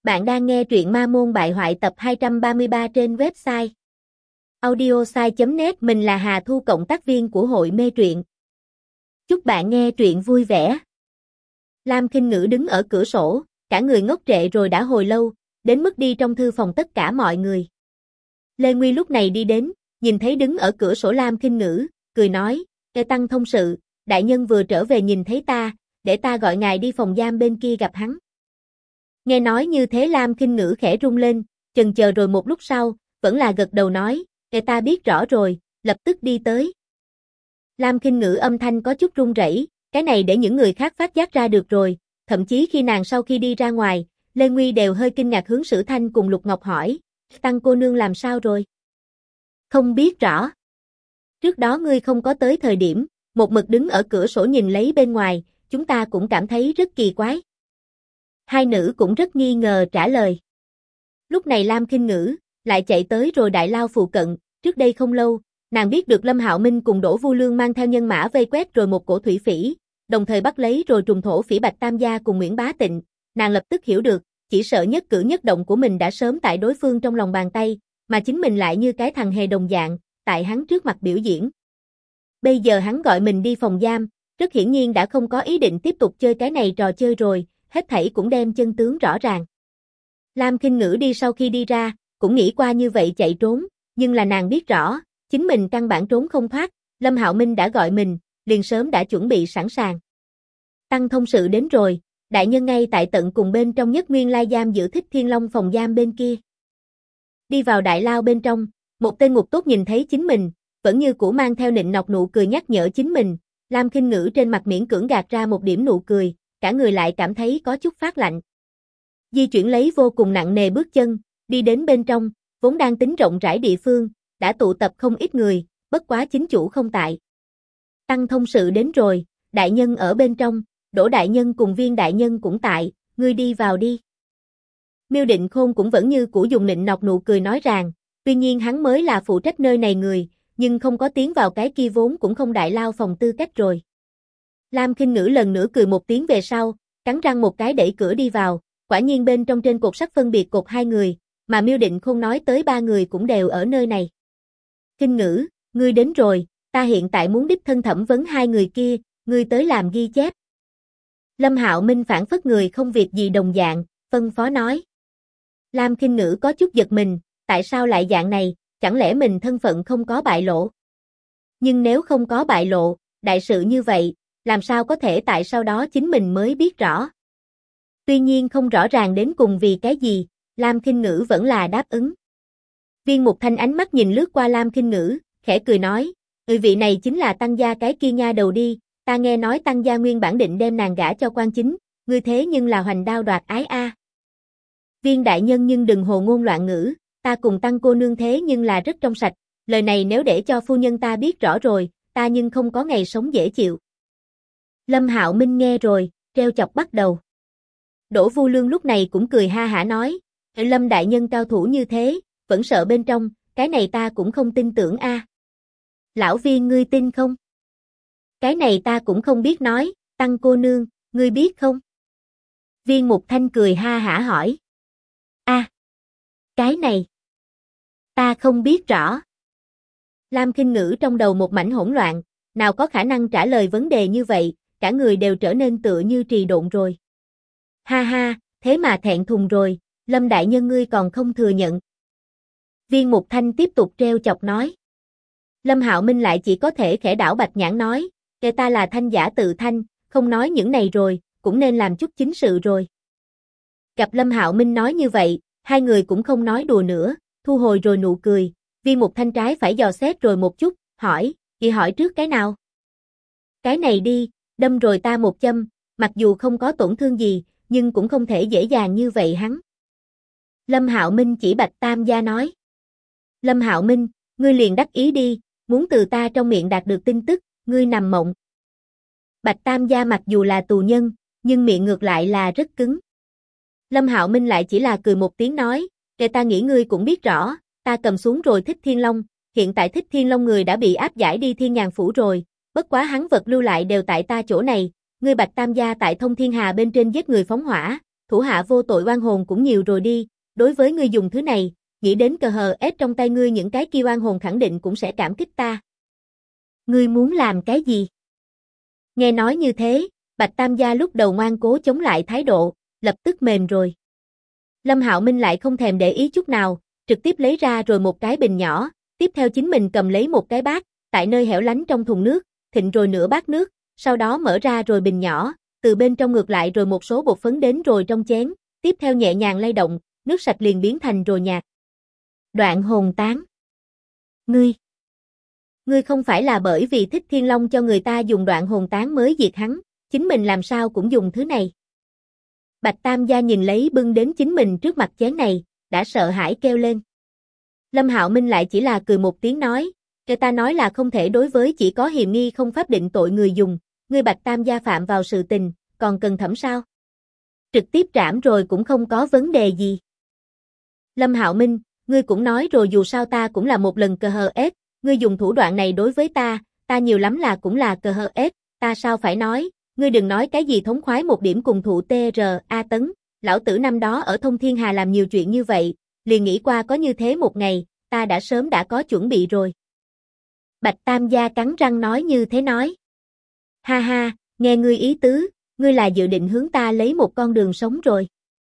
Bạn đang nghe truyện Ma Môn Bại Hoại tập 233 trên website audiosai.net. Mình là Hà Thu, cộng tác viên của hội mê truyện. Chúc bạn nghe truyện vui vẻ. Lam Khinh Ngữ đứng ở cửa sổ, cả người ngốc trệ rồi đã hồi lâu, đến mức đi trong thư phòng tất cả mọi người. Lê Nguy lúc này đi đến, nhìn thấy đứng ở cửa sổ Lam Khinh Ngữ, cười nói: "Tề Tăng thông sự, đại nhân vừa trở về nhìn thấy ta, để ta gọi ngài đi phòng giam bên kia gặp hắn." Nghe nói như thế Lam Khinh Ngữ khẽ rung lên, chần chờ rồi một lúc sau, vẫn là gật đầu nói: "Ta biết rõ rồi, lập tức đi tới." Lam Khinh Ngữ âm thanh có chút run rẩy, cái này để những người khác phát giác ra được rồi, thậm chí khi nàng sau khi đi ra ngoài, Lê Nguy đều hơi kinh ngạc hướng Sử Thanh cùng Lục Ngọc hỏi: "Tăng cô nương làm sao rồi?" "Không biết rõ. Trước đó ngươi không có tới thời điểm, một mực đứng ở cửa sổ nhìn lấy bên ngoài, chúng ta cũng cảm thấy rất kỳ quái." Hai nữ cũng rất nghi ngờ trả lời. Lúc này Lam Khinh Ngữ lại chạy tới rồi đại lao phụ cận, trước đây không lâu, nàng biết được Lâm Hạo Minh cùng Đỗ Vu Lương mang theo nhân mã vây quét rồi một cổ thủy phỉ, đồng thời bắt lấy rồi trùng thổ phỉ Bạch Tam Gia cùng Nguyễn Bá Tịnh, nàng lập tức hiểu được, chỉ sợ nhất cử nhất động của mình đã sớm tại đối phương trong lòng bàn tay, mà chính mình lại như cái thằng hề đồng dạng, tại hắn trước mặt biểu diễn. Bây giờ hắn gọi mình đi phòng giam, rất hiển nhiên đã không có ý định tiếp tục chơi cái này trò chơi rồi, hết thảy cũng đem chân tướng rõ ràng. Lam Khinh Ngữ đi sau khi đi ra, cũng nghĩ qua như vậy chạy trốn, nhưng là nàng biết rõ, chính mình căn bản trốn không thoát, Lâm Hạo Minh đã gọi mình, liền sớm đã chuẩn bị sẵn sàng. Tăng thông sự đến rồi, đại nhân ngay tại tận cùng bên trong Nhất Nguyên Lai giam giữ Thích Thiên Long phòng giam bên kia. Đi vào đại lao bên trong, một tên ngục tốt nhìn thấy chính mình, vẫn như cũ mang theo nịnh nọt nụ cười nhắc nhở chính mình, Lam Khinh Ngữ trên mặt miễn cưỡng gạt ra một điểm nụ cười, cả người lại cảm thấy có chút phát lạnh. Di chuyển lấy vô cùng nặng nề bước chân, đi đến bên trong, vốn đang tính rộng rãi địa phương, đã tụ tập không ít người, bất quá chính chủ không tại. Tăng thông sự đến rồi, đại nhân ở bên trong, Đỗ đại nhân cùng Viên đại nhân cũng tại, ngươi đi vào đi. Miêu Định Khôn cũng vẫn như cũ dùng nịnh nọt nụ cười nói rằng, tuy nhiên hắn mới là phụ trách nơi này người, nhưng không có tiến vào cái kia vốn cũng không đại lao phòng tư cách rồi. Lam Khinh Ngữ lần nữa cười một tiếng về sau, cắn răng một cái đẩy cửa đi vào, quả nhiên bên trong trên cột sắt phân biệt cột hai người, mà Miêu Định Khôn nói tới ba người cũng đều ở nơi này. Khinh Ngữ, ngươi đến rồi, ta hiện tại muốn đích thân thẩm vấn hai người kia, ngươi tới làm ghi chép. Lâm Hạo Minh phản phất người không việc gì đồng dạng, phân phó nói. Lam Khinh Ngữ có chút giật mình, tại sao lại dạng này, chẳng lẽ mình thân phận không có bại lộ? Nhưng nếu không có bại lộ, đại sự như vậy, làm sao có thể tại sau đó chính mình mới biết rõ. Tuy nhiên không rõ ràng đến cùng vì cái gì, Lam Khinh Ngữ vẫn là đáp ứng. Viên Mục Thanh ánh mắt nhìn lướt qua Lam Khinh Ngữ, khẽ cười nói, vị này chính là Tăng gia cái kia nha đầu đi, ta nghe nói Tăng gia nguyên bản định đem nàng gả cho quan chính, ngươi thế nhưng là hoành đao đoạt ái a. Viên đại nhân nhưng đừng hồ ngôn loạn ngữ, ta cùng Tăng cô nương thế nhưng là rất trong sạch, lời này nếu để cho phu nhân ta biết rõ rồi, ta nhưng không có ngày sống dễ chịu. Lâm Hạo Minh nghe rồi, treo chọc bắt đầu. Đỗ Vu Lương lúc này cũng cười ha hả nói, Lâm đại nhân cao thủ như thế, vẫn sợ bên trong, cái này ta cũng không tin tưởng a. Lão Viên ngươi tin không? Cái này ta cũng không biết nói, Tăng cô nương, ngươi biết không? Viên Mục Thanh cười ha hả hỏi. Cái này, ta không biết rõ. Lam Khinh Ngữ trong đầu một mảnh hỗn loạn, nào có khả năng trả lời vấn đề như vậy, cả người đều trở nên tựa như trì độn rồi. Ha ha, thế mà thẹn thùng rồi, Lâm đại nhân ngươi còn không thừa nhận. Viên Mục Thanh tiếp tục treo chọc nói. Lâm Hạo Minh lại chỉ có thể khẽ đảo bạch nhãn nói, kể ta là Thanh giả tự thanh, không nói những này rồi, cũng nên làm chút chính sự rồi. Gặp Lâm Hạo Minh nói như vậy, hai người cũng không nói đùa nữa, thu hồi rồi nụ cười, Viên Mục Thanh trái phải dò xét rồi một chút, hỏi, chị hỏi trước cái nào? Cái này đi, đâm rồi ta một châm, mặc dù không có tổn thương gì, nhưng cũng không thể dễ dàng như vậy hắn. Lâm Hạo Minh chỉ Bạch Tam gia nói. Lâm Hạo Minh, ngươi liền đắc ý đi, muốn từ ta trong miệng đạt được tin tức, ngươi nằm mộng. Bạch Tam gia mặc dù là tù nhân, nhưng miệng ngược lại là rất cứng. Lâm Hạo Minh lại chỉ là cười một tiếng nói, kể ta nghĩ ngươi cũng biết rõ, ta cầm xuống rồi Thích Thiên Long, hiện tại Thích Thiên Long người đã bị áp giải đi Thiên Nhàn Phủ rồi, bất quá hắn vật lưu lại đều tại ta chỗ này, ngươi Bạch Tam gia tại Thông Thiên Hà bên trên giết người phóng hỏa, thủ hạ vô tội oan hồn cũng nhiều rồi đi, đối với ngươi dùng thứ này, nghĩ đến cờ hờ ép trong tay ngươi những cái kia oan hồn khẳng định cũng sẽ cảm kích ta. Ngươi muốn làm cái gì? Nghe nói như thế, Bạch Tam gia lúc đầu ngoan cố chống lại thái độ, lập tức mềm rồi. Lâm Hạo Minh lại không thèm để ý chút nào, trực tiếp lấy ra rồi một cái bình nhỏ, tiếp theo chính mình cầm lấy một cái bát, tại nơi hẻo lánh trong thùng nước, thịnh rồi nửa bát nước, sau đó mở ra rồi bình nhỏ, từ bên trong ngược lại rồi một số bột phấn đến rồi trong chén, tiếp theo nhẹ nhàng lay động, nước sạch liền biến thành rồi nhạt. Đoạn hồn tán. Ngươi không phải là bởi vì thích Thiên Long cho người ta dùng đoạn hồn tán mới diệt hắn, chính mình làm sao cũng dùng thứ này. Bạch Tam gia nhìn lấy bưng đến chính mình trước mặt chén này, đã sợ hãi kêu lên. Lâm Hạo Minh lại chỉ là cười một tiếng nói, người ta nói là không thể đối với chỉ có hiềm nghi không pháp định tội người dùng, ngươi Bạch Tam gia phạm vào sự tình, còn cần thẩm sao? Trực tiếp trảm rồi cũng không có vấn đề gì. Lâm Hạo Minh, ngươi cũng nói rồi dù sao ta cũng là một lần cờ hờ ép, ngươi dùng thủ đoạn này đối với ta nhiều lắm là cũng là cờ hờ ép, ta sao phải nói, ngươi đừng nói cái gì thống khoái một điểm cùng thụ TRA tấn, lão tử năm đó ở Thông Thiên Hà làm nhiều chuyện như vậy, liền nghĩ qua có như thế một ngày, ta đã sớm đã có chuẩn bị rồi. Bạch Tam gia cắn răng nói như thế nói. Ha ha, nghe ngươi ý tứ, ngươi là dự định hướng ta lấy một con đường sống rồi.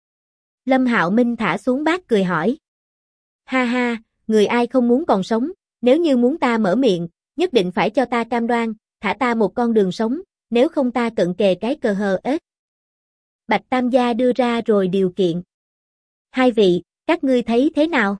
Lâm Hạo Minh thả xuống bát cười hỏi. Ha ha, người ai không muốn còn sống, nếu như muốn ta mở miệng, nhất định phải cho ta cam đoan, thả ta một con đường sống, nếu không ta cận kề cái cờ hờ ết. Bạch Tam gia đưa ra rồi điều kiện. Hai vị, các ngươi thấy thế nào?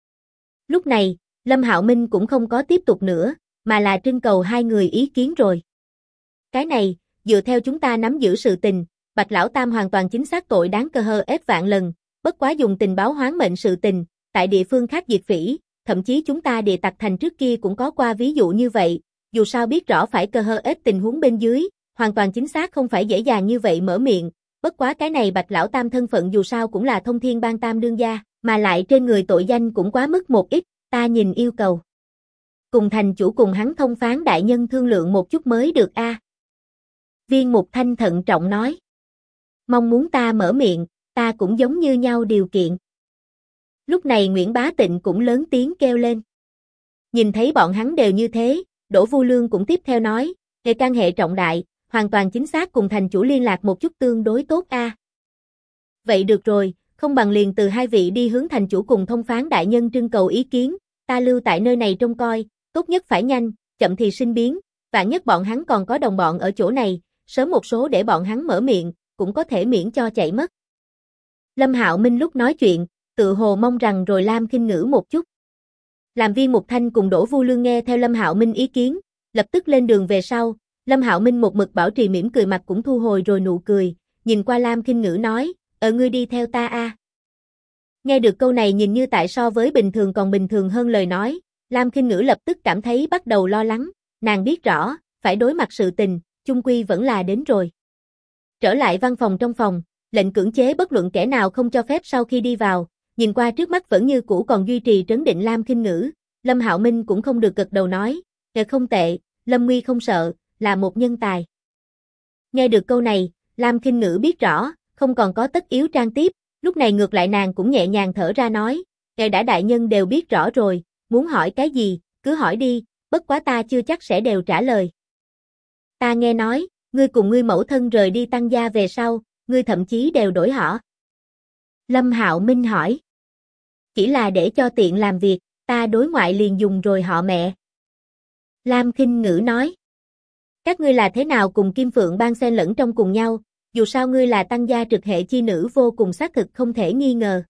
Lúc này, Lâm Hạo Minh cũng không có tiếp tục nữa, mà là trưng cầu hai người ý kiến rồi. Cái này, dựa theo chúng ta nắm giữ sự tình, Bạch Lão Tam hoàn toàn chính xác tội đáng cờ hờ ép vạn lần, bất quá dùng tình báo hoán mệnh sự tình, tại địa phương khác diệt phỉ, thậm chí chúng ta địa tặc thành trước kia cũng có qua ví dụ như vậy, dù sao biết rõ phải cờ hờ ép tình huống bên dưới, hoàn toàn chính xác không phải dễ dàng như vậy mở miệng, bất quá cái này Bạch Lão Tam thân phận dù sao cũng là Thông Thiên Bang Tam đương gia, mà lại trên người tội danh cũng quá mức một ít, ta nhìn yêu cầu. Cùng thành chủ cùng hắn thông phán đại nhân thương lượng một chút mới được a. Viên Mục Thanh thận trọng nói. Mong muốn ta mở miệng, ta cũng giống như nhau điều kiện. Lúc này Nguyễn Bá Tịnh cũng lớn tiếng kêu lên. Nhìn thấy bọn hắn đều như thế, Đỗ Vu Lương cũng tiếp theo nói, về can hệ trọng đại, hoàn toàn chính xác cùng thành chủ liên lạc một chút tương đối tốt a. Vậy được rồi, không bằng liền từ hai vị đi hướng thành chủ cùng thông phán đại nhân trưng cầu ý kiến, ta lưu tại nơi này trông coi, tốt nhất phải nhanh, chậm thì sinh biến, vạn nhất bọn hắn còn có đồng bọn ở chỗ này, sớm một số để bọn hắn mở miệng, cũng có thể miễn cho chạy mất. Lâm Hạo Minh lúc nói chuyện, tự hồ mong rằng rồi Lam Khinh Ngữ một chút. Làm Viên Mục Thanh cùng Đỗ Vu Lương nghe theo Lâm Hạo Minh ý kiến, lập tức lên đường về sau, Lâm Hạo Minh một mực bảo trì mỉm cười mặt cũng thu hồi rồi nụ cười, nhìn qua Lam Khinh Ngữ nói, ngươi đi theo ta a. Nghe được câu này nhìn như tại so với bình thường còn bình thường hơn lời nói, Lam Khinh Ngữ lập tức cảm thấy bắt đầu lo lắng, nàng biết rõ, phải đối mặt sự tình, chung quy vẫn là đến rồi. Trở lại văn phòng trong phòng, lệnh cưỡng chế bất luận kẻ nào không cho phép sau khi đi vào, nhìn qua trước mắt vẫn như cũ còn duy trì trấn định Lam Khinh Ngữ, Lâm Hạo Minh cũng không được gật đầu nói, không tệ, Lâm Nguy không sợ, là một nhân tài. Nghe được câu này, Lam Khinh Ngữ biết rõ, không còn có tất yếu trang tiếp, lúc này ngược lại nàng cũng nhẹ nhàng thở ra nói, đã đại nhân đều biết rõ rồi, muốn hỏi cái gì, cứ hỏi đi, bất quá ta chưa chắc sẽ đều trả lời. Ta nghe nói, ngươi cùng ngươi mẫu thân rời đi Tăng gia về sau, ngươi thậm chí đều đổi họ. Lâm Hạo Minh hỏi. Chỉ là để cho tiện làm việc, ta đối ngoại liền dùng rồi họ mẹ. Lam Khinh Ngữ nói. Các ngươi là thế nào cùng Kim Phượng Bang xen lẫn trong cùng nhau, dù sao ngươi là Tăng gia trực hệ chi nữ vô cùng xác thực không thể nghi ngờ.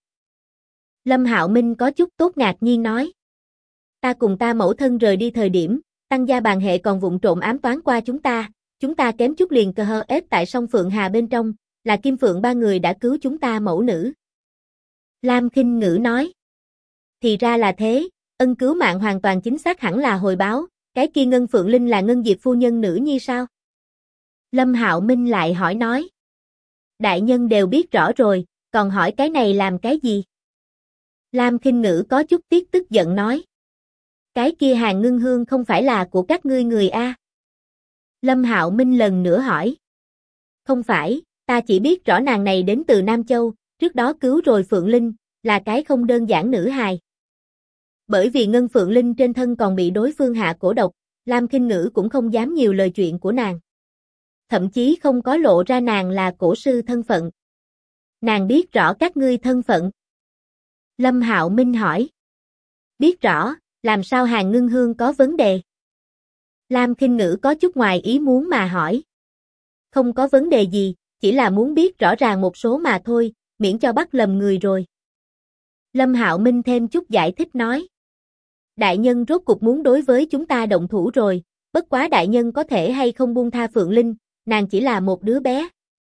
Lâm Hạo Minh có chút tốt ngạc nhiên nói. Ta cùng ta mẫu thân rời đi thời điểm, Tăng gia bàn hệ còn vụng trộm ám toán qua chúng ta kém chút liền cờ hờ ép tại sông Phượng Hà bên trong, là Kim Phượng ba người đã cứu chúng ta mẫu nữ. Lam Khinh Ngữ nói. Thì ra là thế, ân cứu mạng hoàn toàn chính xác hẳn là hồi báo, cái kia Ngân Phượng Linh là Ngân Diệp phu nhân nữ nhi sao? Lâm Hạo Minh lại hỏi nói. Đại nhân đều biết rõ rồi, còn hỏi cái này làm cái gì? Lam Khinh Ngữ có chút tiếc tức giận nói. Cái kia Hàn Ngưng Hương không phải là của các ngươi người a? Lâm Hạo Minh lần nữa hỏi. Không phải, Ta chỉ biết rõ nàng này đến từ Nam Châu, trước đó cứu rồi Phượng Linh, là cái không đơn giản nữ hài. Bởi vì Ngân Phượng Linh trên thân còn bị đối phương hạ cổ độc, Lam Khinh Ngữ cũng không dám nhiều lời chuyện của nàng. Thậm chí không có lộ ra nàng là cổ sư thân phận. Nàng biết rõ các ngươi thân phận. Lâm Hạo Minh hỏi. Biết rõ, làm sao Hàn Ngưng Hương có vấn đề? Lam Khinh Ngữ có chút ngoài ý muốn mà hỏi. Không có vấn đề gì, chỉ là muốn biết rõ ràng một số mà thôi, miễn cho bắt lầm người rồi. Lâm Hạo Minh thêm chút giải thích nói. Đại nhân rốt cục muốn đối với chúng ta động thủ rồi, bất quá đại nhân có thể hay không buông tha Phượng Linh, nàng chỉ là một đứa bé.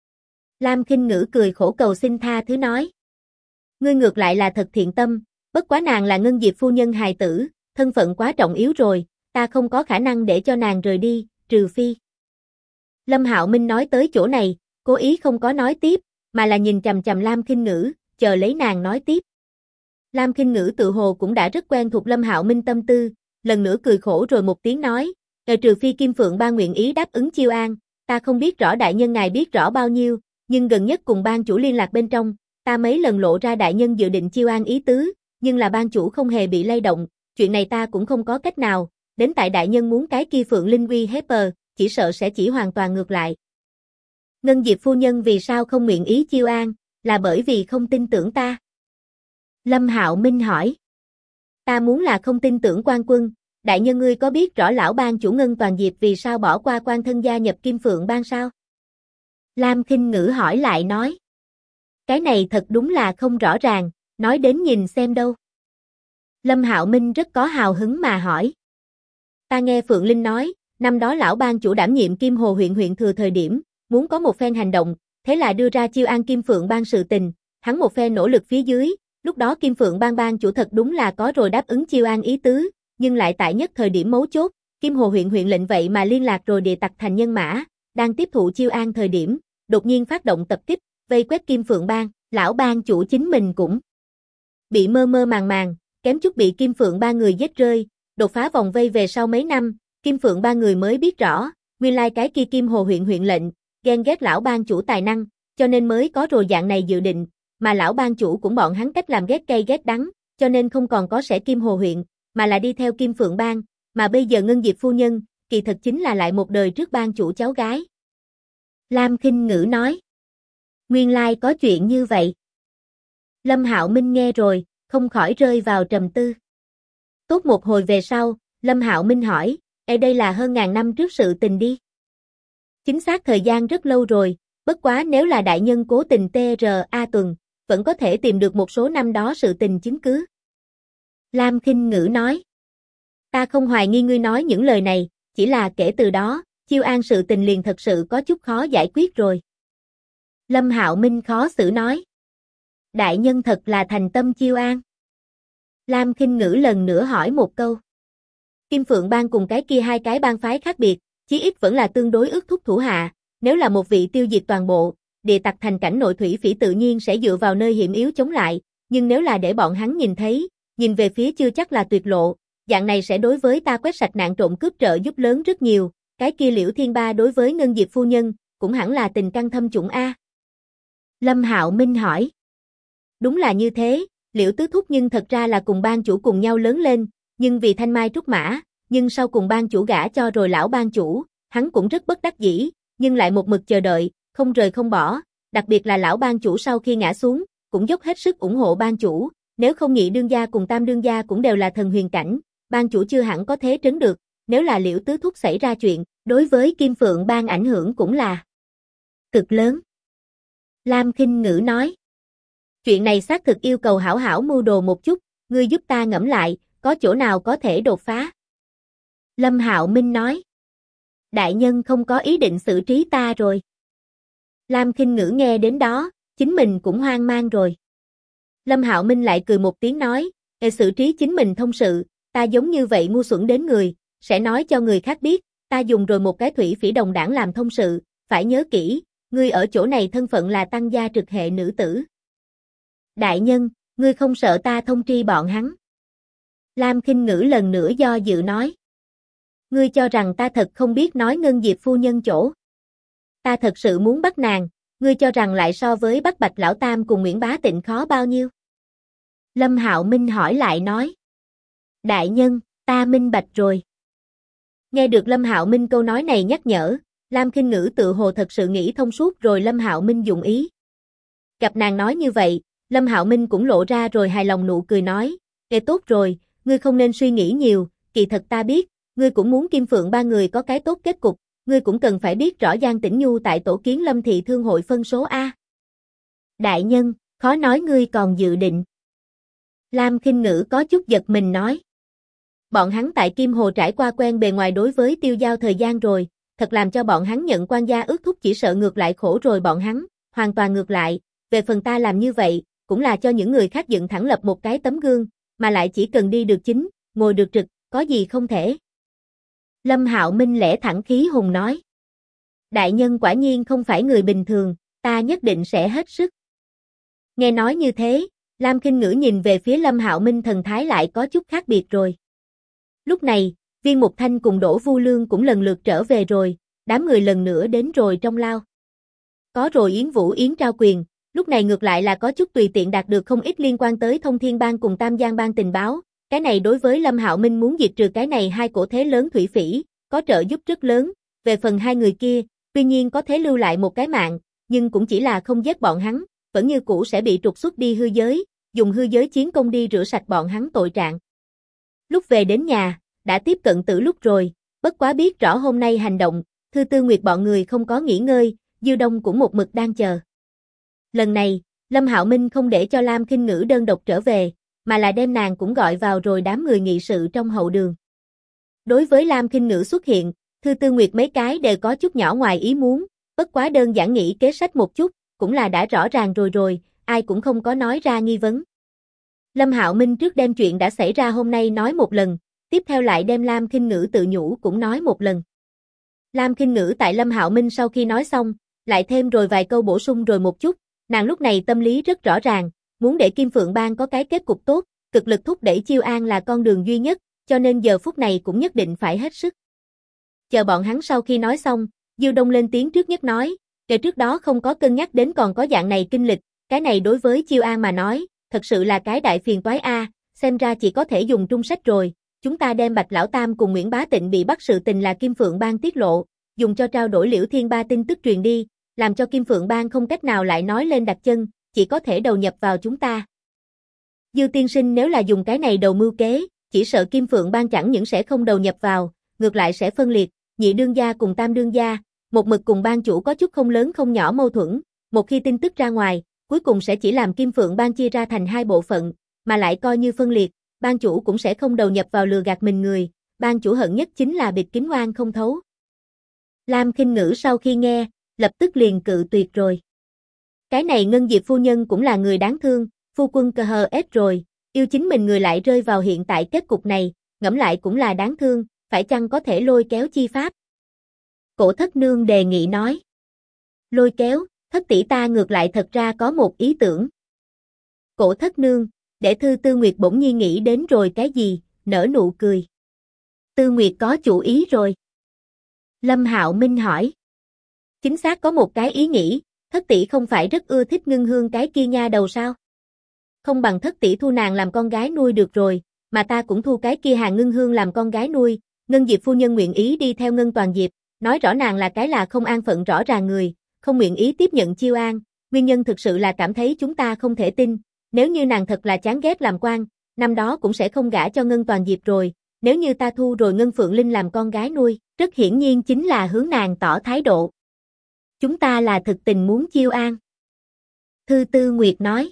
Lam Khinh Ngữ cười khổ cầu xin tha thứ nói. Ngươi ngược lại là thật thiện tâm, bất quá nàng là Ngân Diệp phu nhân hài tử, thân phận quá trọng yếu rồi, ta không có khả năng để cho nàng rời đi, trừ phi. Lâm Hạo Minh nói tới chỗ này, cố ý không có nói tiếp, mà là nhìn chằm chằm Lam Khinh Ngữ, chờ lấy nàng nói tiếp. Lam Khinh Ngữ tự hồ cũng đã rất quen thuộc Lâm Hạo Minh tâm tư, lần nữa cười khổ rồi một tiếng nói, trừ phi Kim Phượng Bang nguyện ý đáp ứng chiêu an, ta không biết rõ đại nhân ngài biết rõ bao nhiêu, nhưng gần nhất cùng ban chủ liên lạc bên trong, ta mấy lần lộ ra đại nhân dự định chiêu an ý tứ, nhưng là ban chủ không hề bị lay động, chuyện này ta cũng không có cách nào, đến tại đại nhân muốn cái kia Phượng Linh uy hiếp chỉ sợ sẽ chỉ hoàn toàn ngược lại. Ngân Diệp phu nhân vì sao không nguyện ý chiêu an, là bởi vì không tin tưởng ta. Lâm Hạo Minh hỏi. Ta muốn là không tin tưởng Quan Quân, đại nhân ngươi có biết rõ lão ban chủ Ngân Toàn Diệp vì sao bỏ qua Quan thân gia nhập Kim Phượng Bang sao? Lam Khinh Ngữ hỏi lại nói. Cái này thật đúng là không rõ ràng, nói đến nhìn xem đâu. Lâm Hạo Minh rất có hào hứng mà hỏi. Ta nghe Phượng Linh nói, năm đó lão ban chủ đảm nhiệm Kim Hồ huyện thừa thời điểm, muốn có một phen hành động, thế là đưa ra chiêu an Kim Phượng Bang sự tình, hắn một phen nỗ lực phía dưới, lúc đó Kim Phượng Bang ban chủ thật đúng là có rồi đáp ứng chiêu an ý tứ, nhưng lại tại nhất thời điểm mấu chốt, Kim Hồ huyện lệnh vậy mà liên lạc rồi địa tặc thành nhân mã, đang tiếp thụ chiêu an thời điểm, đột nhiên phát động tập kích, vây quét Kim Phượng Bang, lão ban chủ chính mình cũng bị mơ mơ màng, kém chút bị Kim Phượng Bang người giết rơi, đột phá vòng vây về sau mấy năm, Kim Phượng Bang người mới biết rõ, nguyên lai cái kia Kim Hồ huyện lệnh, ghen ghét lão ban chủ tài năng, cho nên mới có rồi dạng này dự định, mà lão ban chủ cũng bọn hắn cách làm ghét cay ghét đắng, cho nên không còn có sẽ Kim Hồ huyện, mà là đi theo Kim Phượng Bang, mà bây giờ Ngân Diệp phu nhân, kỳ thật chính là lại một đời trước ban chủ cháu gái. Lam Khinh Ngữ nói. Nguyên lai có chuyện như vậy. Lâm Hạo Minh nghe rồi, không khỏi rơi vào trầm tư. Tốt một hồi về sau, Lâm Hạo Minh hỏi, đây là hơn ngàn năm trước sự tình đi. Chính xác thời gian rất lâu rồi, bất quá nếu là đại nhân cố tình TRA tuần, vẫn có thể tìm được một số năm đó sự tình chứng cứ. Lam Khinh Ngữ nói. Ta không hoài nghi ngươi nói những lời này, chỉ là kể từ đó, chiêu an sự tình liền thật sự có chút khó giải quyết rồi. Lâm Hạo Minh khó xử nói. Đại nhân thật là thành tâm chiêu an. Lam Khinh Ngữ lần nữa hỏi một câu. Kim Phượng Bang cùng cái kia hai cái bang phái khác biệt, chí ít vẫn là tương đối ước thúc thủ hạ, nếu là một vị tiêu diệt toàn bộ, địa tặc thành cảnh nội thủy phỉ tự nhiên sẽ dựa vào nơi hiểm yếu chống lại, nhưng nếu là để bọn hắn nhìn thấy, nhìn về phía chưa chắc là tuyệt lộ, dạng này sẽ đối với ta quét sạch nạn trộm cướp trợ giúp lớn rất nhiều, cái kia Liễu Thiên Ba đối với Ngân Diệp phu nhân, cũng hẳn là tình căn thâm chủng A. Lâm Hạo Minh hỏi. Đúng là như thế, Liễu Tứ Thúc nhưng thật ra là cùng ban chủ cùng nhau lớn lên, nhưng vì thanh mai trúc mã, nhưng sau cùng ban chủ gả cho rồi lão ban chủ, hắn cũng rất bất đắc dĩ, nhưng lại một mực chờ đợi, không rời không bỏ, đặc biệt là lão ban chủ sau khi ngã xuống, cũng dốc hết sức ủng hộ ban chủ, nếu không nhị đương gia cùng tam đương gia cũng đều là thần huyền cảnh, ban chủ chưa hẳn có thế trấn được, nếu là Liễu Tứ Thúc xảy ra chuyện, đối với Kim Phượng Bang ảnh hưởng cũng là cực lớn. Lam Khinh Ngữ nói. Chuyện này xác thực yêu cầu hảo hảo mưu đồ một chút, ngươi giúp ta ngẫm lại, có chỗ nào có thể đột phá. Lâm Hạo Minh nói. Đại nhân không có ý định xử trí ta rồi. Lam Khinh Ngữ nghe đến đó, chính mình cũng hoang mang rồi. Lâm Hạo Minh lại cười một tiếng nói, xử trí chính mình thông sự, ta giống như vậy ngu xuẩn đến người, sẽ nói cho người khác biết, ta dùng rồi một cái thủy phỉ đồng đảng làm thông sự, phải nhớ kỹ, ngươi ở chỗ này thân phận là tăng gia trực hệ nữ tử. Đại nhân, ngươi không sợ ta thông tri bọn hắn. Lam Khinh Ngữ lần nữa do dự nói. Ngươi cho rằng ta thật không biết nói Ngân Diệp phu nhân chỗ. Ta thật sự muốn bắt nàng, ngươi cho rằng lại so với Bắc Bạch Lão Tam cùng Nguyễn Bá Tịnh khó bao nhiêu? Lâm Hạo Minh hỏi lại nói. Đại nhân, ta minh bạch rồi. Nghe được Lâm Hạo Minh câu nói này nhắc nhở, Lam Khinh Ngữ tự hồ thật sự nghĩ thông suốt rồi Lâm Hạo Minh dụng ý. Gặp nàng nói như vậy, Lâm Hạo Minh cũng lộ ra rồi hài lòng nụ cười nói, tốt rồi, ngươi không nên suy nghĩ nhiều, kỳ thật ta biết, ngươi cũng muốn Kim Phượng ba người có cái tốt kết cục, ngươi cũng cần phải biết rõ Giang Tĩnh Nhu tại tổ kiến Lâm Thị Thương hội phân số A. Đại nhân, khó nói ngươi còn dự định. Lam Khinh Ngữ có chút giật mình nói. Bọn hắn tại Kim Hồ trải qua quen bề ngoài đối với Tiêu Giao thời gian rồi, thật làm cho bọn hắn nhận quan gia ước thúc chỉ sợ ngược lại khổ rồi bọn hắn, hoàn toàn ngược lại, về phần ta làm như vậy, cũng là cho những người khác dựng thẳng lập một cái tấm gương, mà lại chỉ cần đi được chính, ngồi được trực, có gì không thể. Lâm Hạo Minh lẽ thẳng khí hùng nói. Đại nhân quả nhiên không phải người bình thường, ta nhất định sẽ hết sức. Nghe nói như thế, Lam Khinh Ngữ nhìn về phía Lâm Hạo Minh thần thái lại có chút khác biệt rồi. Lúc này, Viên Mục Thanh cùng Đỗ Vu Lương cũng lần lượt trở về rồi, đám người lần nữa đến rồi trong lao. Có rồi Yến Vũ Yến trao quyền, lúc này ngược lại là có chút tùy tiện đạt được không ít liên quan tới Thông Thiên Bang cùng Tam Giang Bang tình báo, cái này đối với Lâm Hạo Minh muốn diệt trừ cái này hai cổ thế lớn thủy phỉ, có trợ giúp rất lớn, về phần hai người kia, tuy nhiên có thể lưu lại một cái mạng, nhưng cũng chỉ là không giết bọn hắn, vẫn như cũ sẽ bị trục xuất đi hư giới, dùng hư giới chiến công đi rửa sạch bọn hắn tội trạng. Lúc về đến nhà, đã tiếp cận tử lúc rồi, bất quá biết rõ hôm nay hành động, Thư Tư Nguyệt bọn người không có nghỉ ngơi, Dư Đông cũng một mực đang chờ. Lần này, Lâm Hạo Minh không để cho Lam Khinh Ngữ đơn độc trở về, mà là đem nàng cũng gọi vào rồi đám người nghị sự trong hậu đường. Đối với Lam Khinh Ngữ xuất hiện, Thư Tư Nguyệt mấy cái đều có chút nhỏ ngoài ý muốn, bất quá đơn giản nghĩ kế sách một chút, cũng là đã rõ ràng rồi, ai cũng không có nói ra nghi vấn. Lâm Hạo Minh trước đem chuyện đã xảy ra hôm nay nói một lần, tiếp theo lại đem Lam Khinh Ngữ tự nhủ cũng nói một lần. Lam Khinh Ngữ tại Lâm Hạo Minh sau khi nói xong, lại thêm rồi vài câu bổ sung rồi một chút, nàng lúc này tâm lý rất rõ ràng, muốn để Kim Phượng Bang có cái kết cục tốt, cực lực thúc đẩy chiêu an là con đường duy nhất, cho nên giờ phút này cũng nhất định phải hết sức. Chờ bọn hắn sau khi nói xong, Dư Đông lên tiếng trước nhất nói, kể trước đó không có cân nhắc đến còn có dạng này kinh lịch, cái này đối với chiêu an mà nói, thật sự là cái đại phiền toái a, xem ra chỉ có thể dùng trung sách rồi. Chúng ta đem Bạch Lão Tam cùng Nguyễn Bá Tịnh bị bắt sự tình là Kim Phượng Bang tiết lộ, dùng cho trao đổi Liễu Thiên Ba tin tức truyền đi, làm cho Kim Phượng Bang không cách nào lại nói lên đặt chân, chỉ có thể đầu nhập vào chúng ta. Dư tiên sinh nếu là dùng cái này đầu mưu kế, chỉ sợ Kim Phượng Bang chẳng những sẽ không đầu nhập vào, ngược lại sẽ phân liệt, nhị đương gia cùng tam đương gia, một mực cùng bang chủ có chút không lớn không nhỏ mâu thuẫn, một khi tin tức ra ngoài, cuối cùng sẽ chỉ làm Kim Phượng Bang chia ra thành hai bộ phận, mà lại coi như phân liệt, bang chủ cũng sẽ không đầu nhập vào lừa gạt mình người, bang chủ hận nhất chính là bịt kín oan không thấu. Lam Khinh Ngữ sau khi nghe, lập tức liền cự tuyệt rồi. Cái này Ngân Diệp phu nhân cũng là người đáng thương, phu quân cờ hờ ết rồi, yêu chính mình người lại rơi vào hiện tại kết cục này, ngẫm lại cũng là đáng thương, phải chăng có thể lôi kéo chi pháp? Cổ Thất Nương đề nghị nói. Lôi kéo, thất tỷ ta ngược lại thật ra có một ý tưởng. Cổ Thất Nương, để Thư Tư Nguyệt bỗng nhiên nghĩ đến rồi cái gì, nở nụ cười. Tư Nguyệt có chủ ý rồi. Lâm Hạo Minh hỏi. Chính xác có một cái ý nghĩ, thất tỷ không phải rất ưa thích Ngân Hương cái kia nha đầu sao? Không bằng thất tỷ thu nàng làm con gái nuôi được rồi, mà ta cũng thu cái kia Hàng Ngân Hương làm con gái nuôi, Ngân Diệp phu nhân nguyện ý đi theo Ngân Toàn Diệp, nói rõ nàng là cái là không an phận rõ ràng người, không nguyện ý tiếp nhận chiêu an, nguyên nhân thực sự là cảm thấy chúng ta không thể tin, nếu như nàng thật là chán ghét làm quan, năm đó cũng sẽ không gả cho Ngân Toàn Diệp rồi, nếu như ta thu rồi Ngân Phượng Linh làm con gái nuôi, rất hiển nhiên chính là hướng nàng tỏ thái độ. Chúng ta là thực tình muốn chiêu an. Thư Tư Nguyệt nói.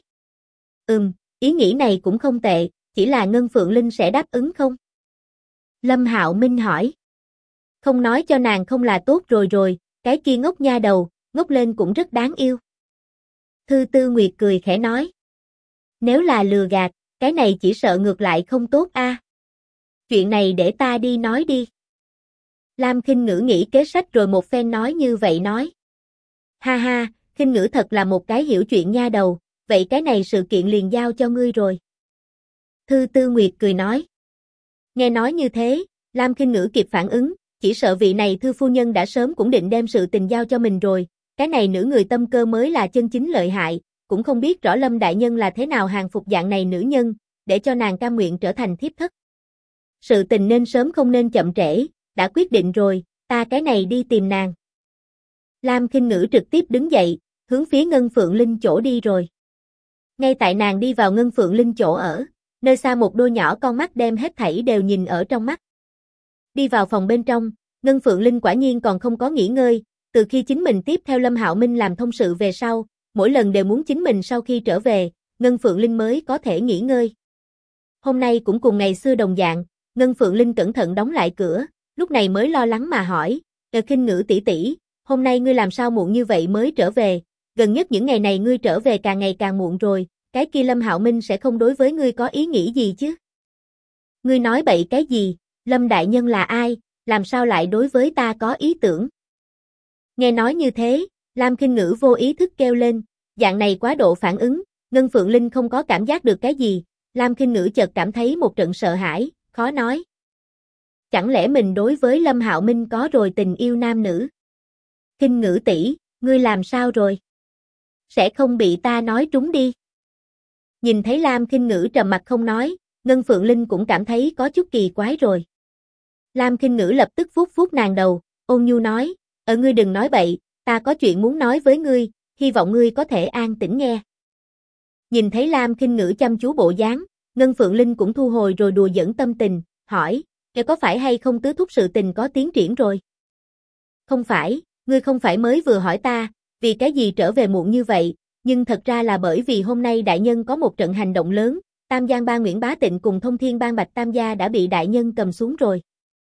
Ý nghĩ này cũng không tệ, chỉ là Ngân Phượng Linh sẽ đáp ứng không? Lâm Hạo Minh hỏi. Không nói cho nàng không là tốt rồi, cái kia ngốc nha đầu, ngốc lên cũng rất đáng yêu. Thư Tư Nguyệt cười khẽ nói. Nếu là lừa gạt, cái này chỉ sợ ngược lại không tốt a. Chuyện này để ta đi nói đi. Lam Khinh Ngữ nghĩ kế sách rồi một phen nói như vậy nói. Ha ha, Khinh Ngữ thật là một cái hiểu chuyện nha đầu, vậy cái này sự kiện liền giao cho ngươi rồi. Thư Tư Nguyệt cười nói. Nghe nói như thế, Lam Khinh Ngữ kịp phản ứng, chỉ sợ vị này thư phu nhân đã sớm cũng định đem sự tình giao cho mình rồi, cái này nữ người tâm cơ mới là chân chính lợi hại, cũng không biết rõ Lâm đại nhân là thế nào hàng phục dạng này nữ nhân, để cho nàng cam nguyện trở thành thiếp thất. Sự tình nên sớm không nên chậm trễ, đã quyết định rồi, ta cái này đi tìm nàng. Lam Khinh Ngữ trực tiếp đứng dậy, hướng phía Ngân Phượng Linh chỗ đi rồi. Ngay tại nàng đi vào Ngân Phượng Linh chỗ ở, nơi xa một đôi nhỏ con mắt đem hết thảy đều nhìn ở trong mắt. Đi vào phòng bên trong, Ngân Phượng Linh quả nhiên còn không có nghỉ ngơi, từ khi chính mình tiếp theo Lâm Hạo Minh làm thông sự về sau, mỗi lần đều muốn chính mình sau khi trở về, Ngân Phượng Linh mới có thể nghỉ ngơi. Hôm nay cũng cùng ngày xưa đồng dạng, Ngân Phượng Linh cẩn thận đóng lại cửa, lúc này mới lo lắng mà hỏi, Khinh Ngữ tỷ tỷ, hôm nay ngươi làm sao muộn như vậy mới trở về, gần nhất những ngày này ngươi trở về càng ngày càng muộn rồi, cái kia Lâm Hạo Minh sẽ không đối với ngươi có ý nghĩ gì chứ? Ngươi nói bậy cái gì, Lâm đại nhân là ai, làm sao lại đối với ta có ý tưởng? Nghe nói như thế, Lam Khinh Ngữ vô ý thức kêu lên, dạng này quá độ phản ứng, Ngân Phượng Linh không có cảm giác được cái gì, Lam Khinh Ngữ chợt cảm thấy một trận sợ hãi, khó nói. Chẳng lẽ mình đối với Lâm Hạo Minh có rồi tình yêu nam nữ? Khinh Ngữ tỷ, ngươi làm sao rồi? Sẽ không bị ta nói trúng đi. Nhìn thấy Lam Khinh Ngữ trầm mặt không nói, Ngân Phượng Linh cũng cảm thấy có chút kỳ quái rồi. Lam Khinh Ngữ lập tức vuốt vuốt nàng đầu, ôn nhu nói, ngươi đừng nói bậy, ta có chuyện muốn nói với ngươi, hy vọng ngươi có thể an tĩnh nghe. Nhìn thấy Lam Khinh Ngữ chăm chú bộ dáng, Ngân Phượng Linh cũng thu hồi rồi đùa giỡn tâm tình, hỏi, có phải hay không tứ thúc sự tình có tiến triển rồi? Không phải, ngươi không phải mới vừa hỏi ta, vì cái gì trở về muộn như vậy, nhưng thật ra là bởi vì hôm nay đại nhân có một trận hành động lớn, Tam Giang Bang Nguyễn Bá Tịnh cùng Thông Thiên Bang Bạch Tam Gia đã bị đại nhân cầm xuống rồi.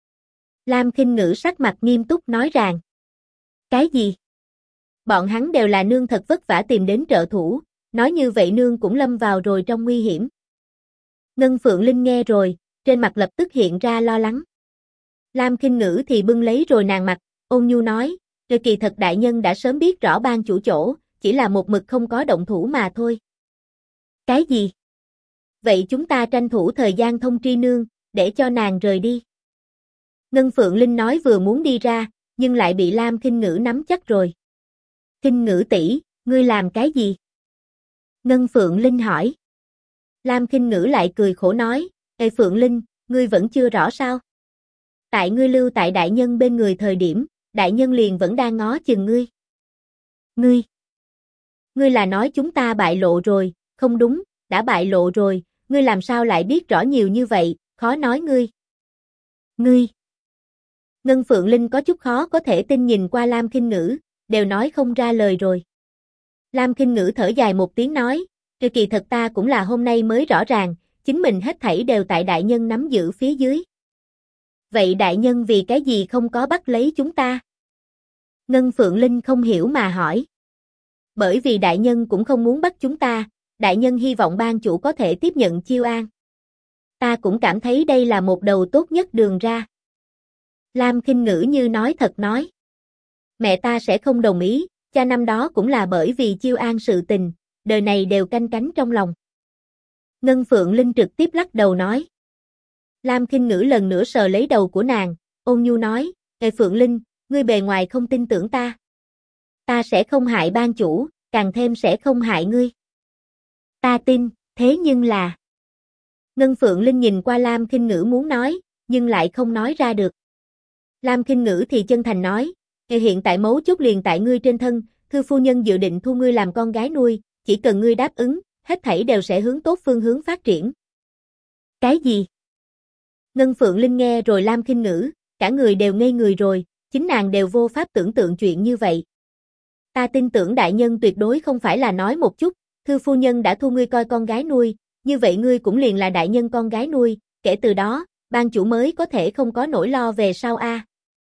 Lam Khinh Ngữ sắc mặt nghiêm túc nói rằng, cái gì? Bọn hắn đều là nương thật vất vả tìm đến trợ thủ, nói như vậy nương cũng lâm vào rồi trong nguy hiểm. Ngân Phượng Linh nghe rồi, trên mặt lập tức hiện ra lo lắng. Lam Khinh Ngữ thì bưng lấy rồi nàng mặt, ôn nhu nói, kỳ thật đại nhân đã sớm biết rõ ban chủ chỗ, chỉ là một mực không có động thủ mà thôi. Cái gì? Vậy chúng ta tranh thủ thời gian thông tri nương, để cho nàng rời đi. Ngân Phượng Linh nói vừa muốn đi ra, nhưng lại bị Lam Khinh Ngữ nắm chắc rồi. Khinh Ngữ tỷ, ngươi làm cái gì? Ngân Phượng Linh hỏi. Lam Khinh Ngữ lại cười khổ nói, Phượng Linh, ngươi vẫn chưa rõ sao? Tại ngươi lưu tại đại nhân bên người thời điểm, đại nhân liền vẫn đang ngó chừng ngươi. Ngươi là nói chúng ta bại lộ rồi, không đúng, đã bại lộ rồi, ngươi làm sao lại biết rõ nhiều như vậy, khó nói ngươi. Ngân Phượng Linh có chút khó có thể tin nhìn qua Lam Khinh Ngữ, đều nói không ra lời rồi. Lam Khinh Ngữ thở dài một tiếng nói, kỳ thật ta cũng là hôm nay mới rõ ràng, chính mình hết thảy đều tại đại nhân nắm giữ phía dưới. Vậy đại nhân vì cái gì không có bắt lấy chúng ta? Ngân Phượng Linh không hiểu mà hỏi. Bởi vì đại nhân cũng không muốn bắt chúng ta, đại nhân hy vọng ban chủ có thể tiếp nhận chiêu an. Ta cũng cảm thấy đây là một đầu tốt nhất đường ra. Lam Khinh Ngữ như nói thật nói. Mẹ ta sẽ không đồng ý, cha năm đó cũng là bởi vì chiêu an sự tình, đời này đều canh cánh trong lòng. Ngân Phượng Linh trực tiếp lắc đầu nói. Lam Khinh Ngữ lần nữa sờ lấy đầu của nàng, ôn nhu nói, Phượng Linh, ngươi bề ngoài không tin tưởng ta. Ta sẽ không hại ban chủ, càng thêm sẽ không hại ngươi. Ta tin, thế nhưng là... Ngân Phượng Linh nhìn qua Lam Khinh Ngữ muốn nói, nhưng lại không nói ra được. Lam Khinh Ngữ thì chân thành nói, hiện tại mấu chốt liền tại ngươi trên thân, thư phu nhân dự định thu ngươi làm con gái nuôi, chỉ cần ngươi đáp ứng, hết thảy đều sẽ hướng tốt phương hướng phát triển. Cái gì? Ngân Phượng Linh nghe rồi Lam Khinh Ngữ, cả người đều ngây người rồi, chính nàng đều vô pháp tưởng tượng chuyện như vậy. Ta tin tưởng đại nhân tuyệt đối không phải là nói một chút, thư phu nhân đã thu ngươi coi con gái nuôi, như vậy ngươi cũng liền là đại nhân con gái nuôi, kể từ đó, ban chủ mới có thể không có nỗi lo về sau a.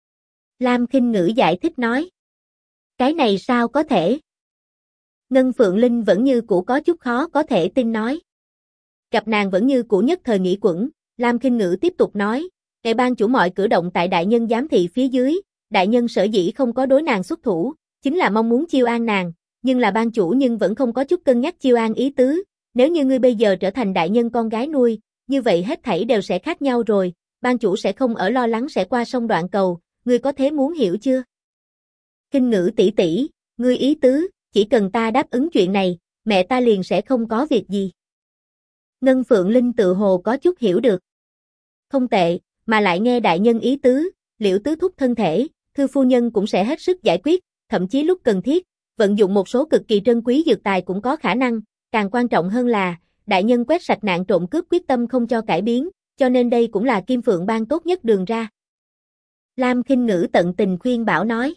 Lam Khinh Ngữ giải thích nói. Cái này sao có thể? Ngân Phượng Linh vẫn như cũ có chút khó có thể tin nói. Gặp nàng vẫn như cũ nhất thời nghĩ quẩn, Lam Khinh Ngữ tiếp tục nói, ban chủ mọi cử động tại đại nhân giám thị phía dưới, đại nhân sở dĩ không có đối nàng xuất thủ, chính là mong muốn chiêu an nàng, nhưng là ban chủ nhưng vẫn không có chút cân nhắc chiêu an ý tứ, nếu như ngươi bây giờ trở thành đại nhân con gái nuôi, như vậy hết thảy đều sẽ khác nhau rồi, ban chủ sẽ không ở lo lắng sẽ qua sông đoạn cầu, ngươi có thế muốn hiểu chưa? Khinh Ngữ tỷ tỷ, ngươi ý tứ, chỉ cần ta đáp ứng chuyện này, mẹ ta liền sẽ không có việc gì. Ngân Phượng Linh tự hồ có chút hiểu được. Không tệ, mà lại nghe đại nhân ý tứ, Liễu tứ thúc thân thể, Thư phu nhân cũng sẽ hết sức giải quyết, thậm chí lúc cần thiết, vận dụng một số cực kỳ trân quý dược tài cũng có khả năng, càng quan trọng hơn là, đại nhân quét sạch nạn trộm cướp quyết tâm không cho cải biến, cho nên đây cũng là Kim Phượng Bang tốt nhất đường ra. Lam Khinh Ngữ tận tình khuyên bảo nói.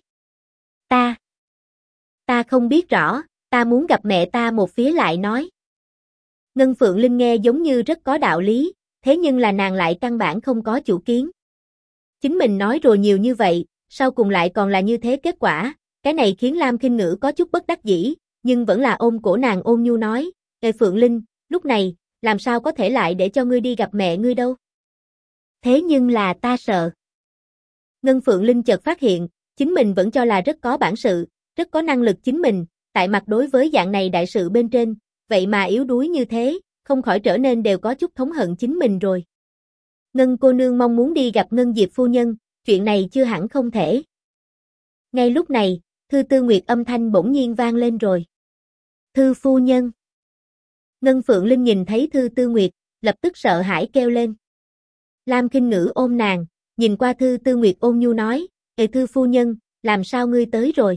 Ta không biết rõ, ta muốn gặp mẹ ta một phía lại nói. Ngân Phượng Linh nghe giống như rất có đạo lý, thế nhưng là nàng lại căn bản không có chủ kiến. Chính mình nói rồi nhiều như vậy, sau cùng lại còn là như thế kết quả, cái này khiến Lam Khinh Ngữ có chút bất đắc dĩ, nhưng vẫn là ôm cổ nàng ôn nhu nói, Ê Phượng Linh, lúc này, làm sao có thể lại để cho ngươi đi gặp mẹ ngươi đâu? Thế nhưng là ta sợ. Ngân Phượng Linh chợt phát hiện, chính mình vẫn cho là rất có bản sự, rất có năng lực chính mình, tại mặt đối với dạng này đại sự bên trên, vậy mà yếu đuối như thế, không khỏi trở nên đều có chút thống hận chính mình rồi. Ngân cô nương mong muốn đi gặp Ngân Diệp phu nhân, chuyện này chưa hẳn không thể. Ngay lúc này, Thư Tư Nguyệt âm thanh bỗng nhiên vang lên rồi. Thư phu nhân. Ngân Phượng Linh nhìn thấy Thư Tư Nguyệt, lập tức sợ hãi kêu lên. Lam Khinh Ngữ ôm nàng, nhìn qua Thư Tư Nguyệt ôn nhu nói, Ê Thư phu nhân, làm sao ngươi tới rồi?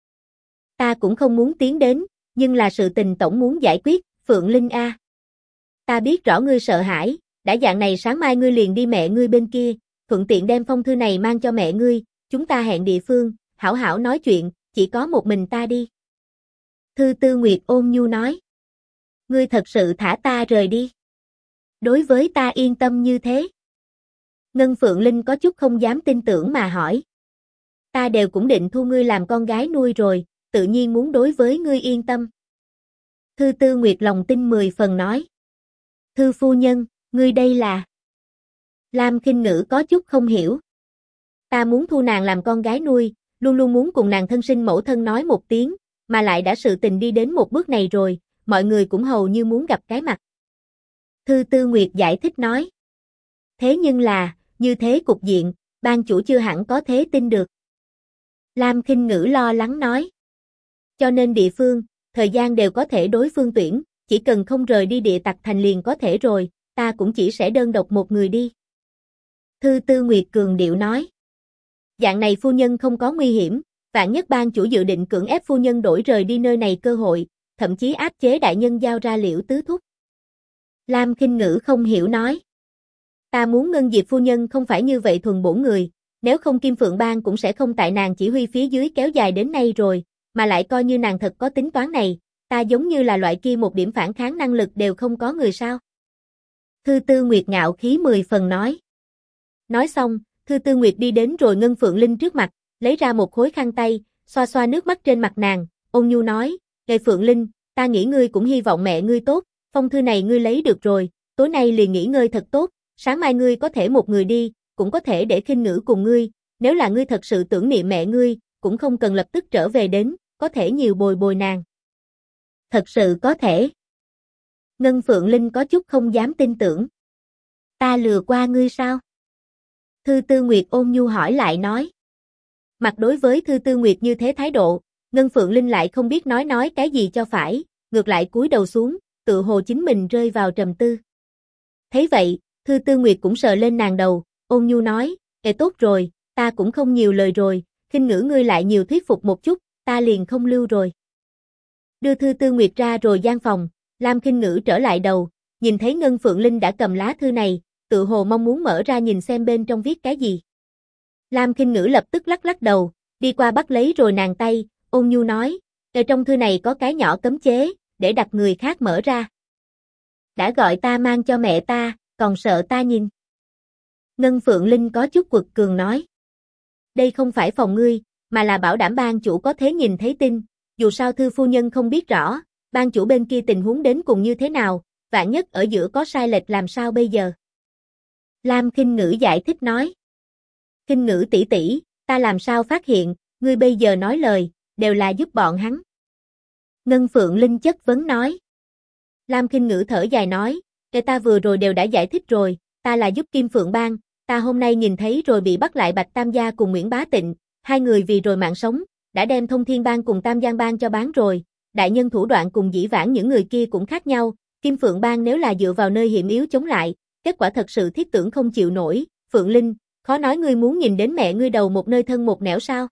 Ta cũng không muốn tiến đến, nhưng là sự tình tổng muốn giải quyết, Phượng Linh a. Ta biết rõ ngươi sợ hãi, đã dạng này sáng mai ngươi liền đi mẹ ngươi bên kia, thuận tiện đem phong thư này mang cho mẹ ngươi, chúng ta hẹn địa phương, hảo hảo nói chuyện, chỉ có một mình ta đi. Thư Tư Nguyệt ôn nhu nói. Ngươi thật sự thả ta rời đi. Đối với ta yên tâm như thế. Ngân Phượng Linh có chút không dám tin tưởng mà hỏi. Ta đều cũng định thu ngươi làm con gái nuôi rồi, tự nhiên muốn đối với ngươi yên tâm. Thư Tư Nguyệt lòng tin 10 phần nói. Thư phu nhân, ngươi đây là... Lam Khinh Ngữ có chút không hiểu. Ta muốn thu nàng làm con gái nuôi, luôn luôn muốn cùng nàng thân sinh mẫu thân nói một tiếng, mà lại đã sự tình đi đến một bước này rồi, mọi người cũng hầu như muốn gặp cái mặt. Thư Tư Nguyệt giải thích nói. Thế nhưng là, như thế cục diện, ban chủ chưa hẳn có thế tin được. Lam Khinh Ngữ lo lắng nói. Cho nên địa phương, thời gian đều có thể đối phương tuyển, chỉ cần không rời đi Địa Tặc Thành liền có thể rồi, ta cũng chỉ sẽ đơn độc một người đi. Thư Tư Nguyệt cường điệu nói. Dạng này phu nhân không có nguy hiểm, vạn nhất ban chủ dự định cưỡng ép phu nhân đổi rời đi nơi này cơ hội, thậm chí áp chế đại nhân giao ra Liễu tứ thúc. Lam Khinh Ngữ không hiểu nói. Ta muốn Ngân Diệp phu nhân không phải như vậy thuần bổn người, nếu không Kim Phượng Bang cũng sẽ không tại nàng chỉ huy phía dưới kéo dài đến nay rồi, mà lại coi như nàng thật có tính toán này, ta giống như là loại kia một điểm phản kháng năng lực đều không có người sao. Thư Tư Nguyệt ngạo khí 10 phần nói. Nói xong, Thư Tư Nguyệt đi đến rồi Ngân Phượng Linh trước mặt, lấy ra một khối khăn tay, xoa xoa nước mắt trên mặt nàng, ôn nhu nói, Lê Phượng Linh, ta nghĩ ngươi cũng hy vọng mẹ ngươi tốt, phong thư này ngươi lấy được rồi, tối nay liền nghỉ ngơi thật tốt, sáng mai ngươi có thể một người đi, cũng có thể để Khinh Ngữ cùng ngươi, nếu là ngươi thật sự tưởng niệm mẹ ngươi, cũng không cần lập tức trở về đến, có thể nhiều bồi bồi nàng. Thật sự có thể. Ngân Phượng Linh có chút không dám tin tưởng. Ta lừa qua ngươi sao? Thư Tư Nguyệt ôn nhu hỏi lại nói. Mặt đối với Thư Tư Nguyệt như thế thái độ, Ngân Phượng Linh lại không biết nói cái gì cho phải, ngược lại cúi đầu xuống, tự hồ chính mình rơi vào trầm tư. Thấy vậy, Thư Tư Nguyệt cũng sờ lên nàng đầu, ôn nhu nói, tốt rồi, ta cũng không nhiều lời rồi, Khinh Ngữ ngươi lại nhiều thuyết phục một chút, ta liền không lưu rồi. Đưa Thư Tư Nguyệt ra rồi gian phòng, Lam Khinh Ngữ trở lại đầu, nhìn thấy Ngân Phượng Linh đã cầm lá thư này, tự hồ mong muốn mở ra nhìn xem bên trong viết cái gì. Lam Khinh Ngữ lập tức lắc lắc đầu, đi qua bắt lấy rồi nàng tay, ôn nhu nói, ở trong thư này có cái nhỏ cấm chế, để đặt người khác mở ra. Đã gọi ta mang cho mẹ ta, còn sợ ta nhìn. Ngân Phượng Linh có chút quật cường nói. Đây không phải phòng ngươi, mà là bảo đảm ban chủ có thể nhìn thấy tin, dù sao Thư phu nhân không biết rõ, ban chủ bên kia tình huống đến cùng như thế nào, vạn nhất ở giữa có sai lệch làm sao bây giờ. Lam Khinh Ngữ giải thích nói. Khinh Ngữ tỷ tỷ, ta làm sao phát hiện, ngươi bây giờ nói lời, đều là giúp bọn hắn. Ngân Phượng Linh chất vấn nói. Lam Khinh Ngữ thở dài nói, ta vừa rồi đều đã giải thích rồi, ta là giúp Kim Phượng Bang, ta hôm nay nhìn thấy rồi bị bắt lại Bạch Tam Gia cùng Nguyễn Bá Tịnh, hai người vì rồi mạng sống, đã đem Thông Thiên Bang cùng Tam Giang Bang cho bán rồi, đại nhân thủ đoạn cùng dĩ vãng những người kia cũng khác nhau, Kim Phượng Bang nếu là dựa vào nơi hiểm yếu chống lại, kết quả thật sự thiết tưởng không chịu nổi, Phượng Linh, khó nói ngươi muốn nhìn đến mẹ ngươi đầu một nơi thân một nẻo sao?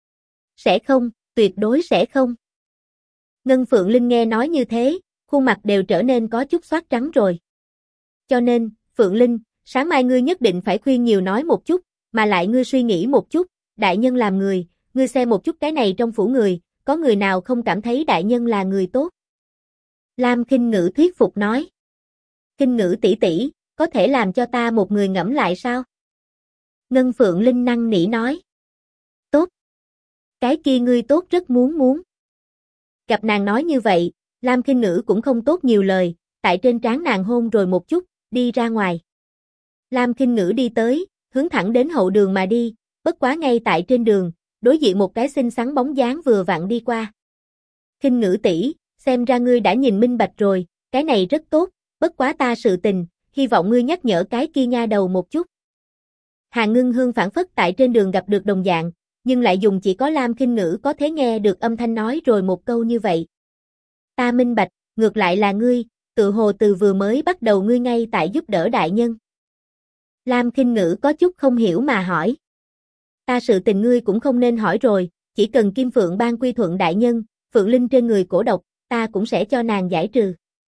Sẽ không, tuyệt đối sẽ không. Ngân Phượng Linh nghe nói như thế, khuôn mặt đều trở nên có chút xoát trắng rồi. Cho nên, Phượng Linh, sáng mai ngươi nhất định phải khuyên nhiều nói một chút, mà lại ngươi suy nghĩ một chút, đại nhân làm người, ngươi xem một chút cái này trong phủ người, có người nào không cảm thấy đại nhân là người tốt? Lam Khinh Ngữ thuyết phục nói. Khinh Ngữ tỷ tỷ, có thể làm cho ta một người ngẫm lại sao? Ngân Phượng Linh năn nỉ nói. Tốt. Cái kia ngươi tốt rất muốn. Gặp nàng nói như vậy, Lam Khinh Ngữ cũng không tốt nhiều lời, tại trên trán nàng hôn rồi một chút, đi ra ngoài. Lam Khinh Ngữ đi tới, hướng thẳng đến hậu đường mà đi, bất quá ngay tại trên đường, đối diện một cái xinh xắn bóng dáng vừa vặn đi qua. Khinh Ngữ tỷ, xem ra ngươi đã nhìn minh bạch rồi, cái này rất tốt, bất quá ta sự tình, hy vọng ngươi nhắc nhở cái kia nha đầu một chút. Hàn Ngưng Hương phảng phất tại trên đường gặp được đồng dạng, nhưng lại dùng chỉ có Lam Khinh Ngữ có thể nghe được âm thanh nói rồi một câu như vậy. Ta minh bạch, ngược lại là ngươi, tự hồ từ vừa mới bắt đầu ngươi ngay tại giúp đỡ đại nhân. Lam Khinh Ngữ có chút không hiểu mà hỏi. Ta sự tình ngươi cũng không nên hỏi rồi, chỉ cần Kim Phượng Bang quy thuận đại nhân, Phượng Linh trên người cổ độc, ta cũng sẽ cho nàng giải trừ.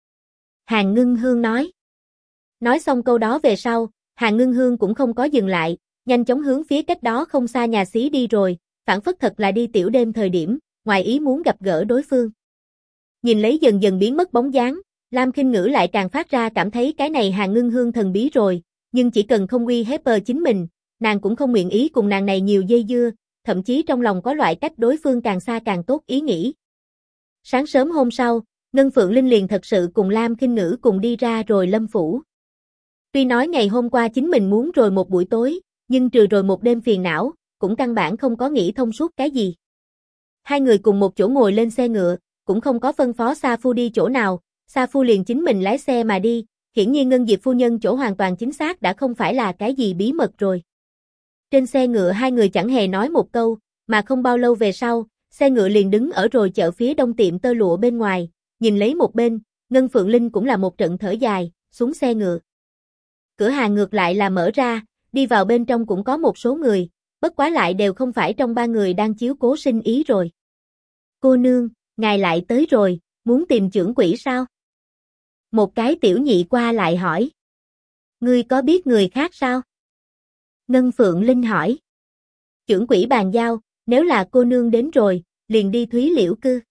Hàn Ngưng Hương nói. Nói xong câu đó về sau, Hàn Ngưng Hương cũng không có dừng lại, nhanh chóng hướng phía cách đó không xa nhà xí đi rồi, phảng phất thật là đi tiểu đêm thời điểm, ngoài ý muốn gặp gỡ đối phương. Nhìn lấy dần dần biến mất bóng dáng, Lam Khinh Ngữ lại càng phát ra cảm thấy cái này Hàn Ngưng Hương thần bí rồi, nhưng chỉ cần không uy hiếp chính mình, nàng cũng không nguyện ý cùng nàng này nhiều dây dưa, thậm chí trong lòng có loại cách đối phương càng xa càng tốt ý nghĩ. Sáng sớm hôm sau, Ngân Phượng Linh liền thật sự cùng Lam Khinh Ngữ cùng đi ra rồi Lâm phủ. Tuy nói ngày hôm qua chính mình muốn rồi một buổi tối, nhưng trừ rồi một đêm phiền não, cũng căn bản không có nghĩ thông suốt cái gì. Hai người cùng một chỗ ngồi lên xe ngựa, cũng không có phân phó Sa Phu đi chỗ nào, Sa Phu liền chính mình lái xe mà đi, hiển nhiên Ngân Diệp phu nhân chỗ hoàn toàn chính xác đã không phải là cái gì bí mật rồi. Trên xe ngựa hai người chẳng hề nói một câu, mà không bao lâu về sau, xe ngựa liền đứng ở rồi chợ phía đông tiệm tơ lụa bên ngoài, nhìn lấy một bên, Ngân Phượng Linh cũng là một trận thở dài, xuống xe ngựa. Cửa hàng ngược lại là mở ra, đi vào bên trong cũng có một số người, bất quá lại đều không phải trong ba người đang chiếu cố sinh ý rồi. Cô nương, ngài lại tới rồi, muốn tìm trưởng quỹ sao? Một cái tiểu nhị qua lại hỏi. Ngươi có biết người khác sao? Ngân Phượng Linh hỏi. Trưởng quỹ bàn giao, nếu là cô nương đến rồi, liền đi Thúy Liễu Cư.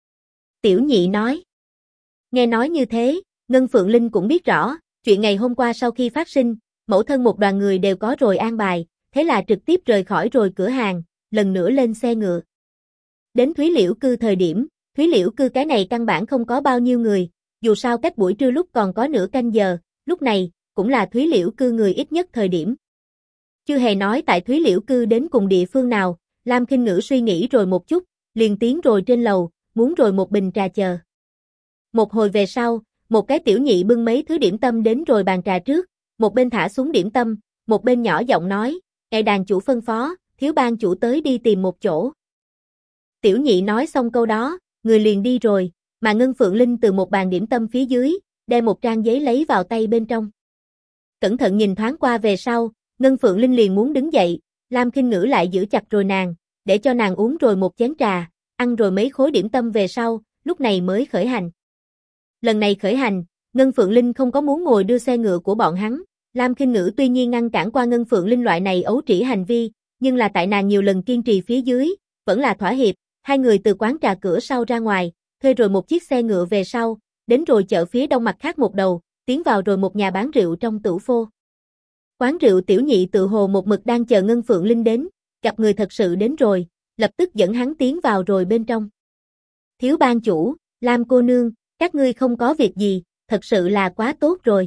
Tiểu nhị nói. Nghe nói như thế, Ngân Phượng Linh cũng biết rõ, chuyện ngày hôm qua sau khi phát sinh, mẫu thân một đoàn người đều có rồi an bài, thế là trực tiếp rời khỏi rồi cửa hàng, lần nữa lên xe ngựa. Đến Thúy Liễu Cư thời điểm, Thúy Liễu Cư cái này căn bản không có bao nhiêu người, dù sao cách buổi trưa lúc còn có nửa canh giờ, lúc này, cũng là Thúy Liễu Cư người ít nhất thời điểm. Chưa hề nói tại Thúy Liễu Cư đến cùng địa phương nào, Lam Khinh Ngữ suy nghĩ rồi một chút, liền tiến rồi trên lầu, muốn rồi một bình trà chờ. Một hồi về sau, một cái tiểu nhị bưng mấy thứ điểm tâm đến rồi bàn trà trước, một bên thả xuống điểm tâm, một bên nhỏ giọng nói, "Ngài đàn chủ phân phó, thiếu ban chủ tới đi tìm một chỗ." Tiểu nhị nói xong câu đó, người liền đi rồi, mà Ngân Phượng Linh từ một bàn điểm tâm phía dưới, đem một trang giấy lấy vào tay bên trong. Cẩn thận nhìn thoáng qua về sau, Ngân Phượng Linh liền muốn đứng dậy, Lam Khinh Ngữ lại giữ chặt rồi nàng, để cho nàng uống rồi một chén trà, ăn rồi mấy khối điểm tâm về sau, lúc này mới khởi hành. Lần này khởi hành, Ngân Phượng Linh không có muốn ngồi đưa xe ngựa của bọn hắn, Lam Khinh Ngữ tuy nhiên ngăn cản qua Ngân Phượng Linh loại này ấu trĩ hành vi, nhưng là tại nàng nhiều lần kiên trì phía dưới, vẫn là thỏa hiệp, hai người từ quán trà cửa sau ra ngoài, thuê rồi một chiếc xe ngựa về sau, đến rồi chợ phía đông mặt khác một đầu, tiến vào rồi một nhà bán rượu trong tửu phô. Quán rượu tiểu nhị tự hồ một mực đang chờ Ngân Phượng Linh đến, gặp người thật sự đến rồi, lập tức dẫn hắn tiến vào rồi bên trong. Thiếu ban chủ, Lam cô nương, các ngươi không có việc gì, thật sự là quá tốt rồi.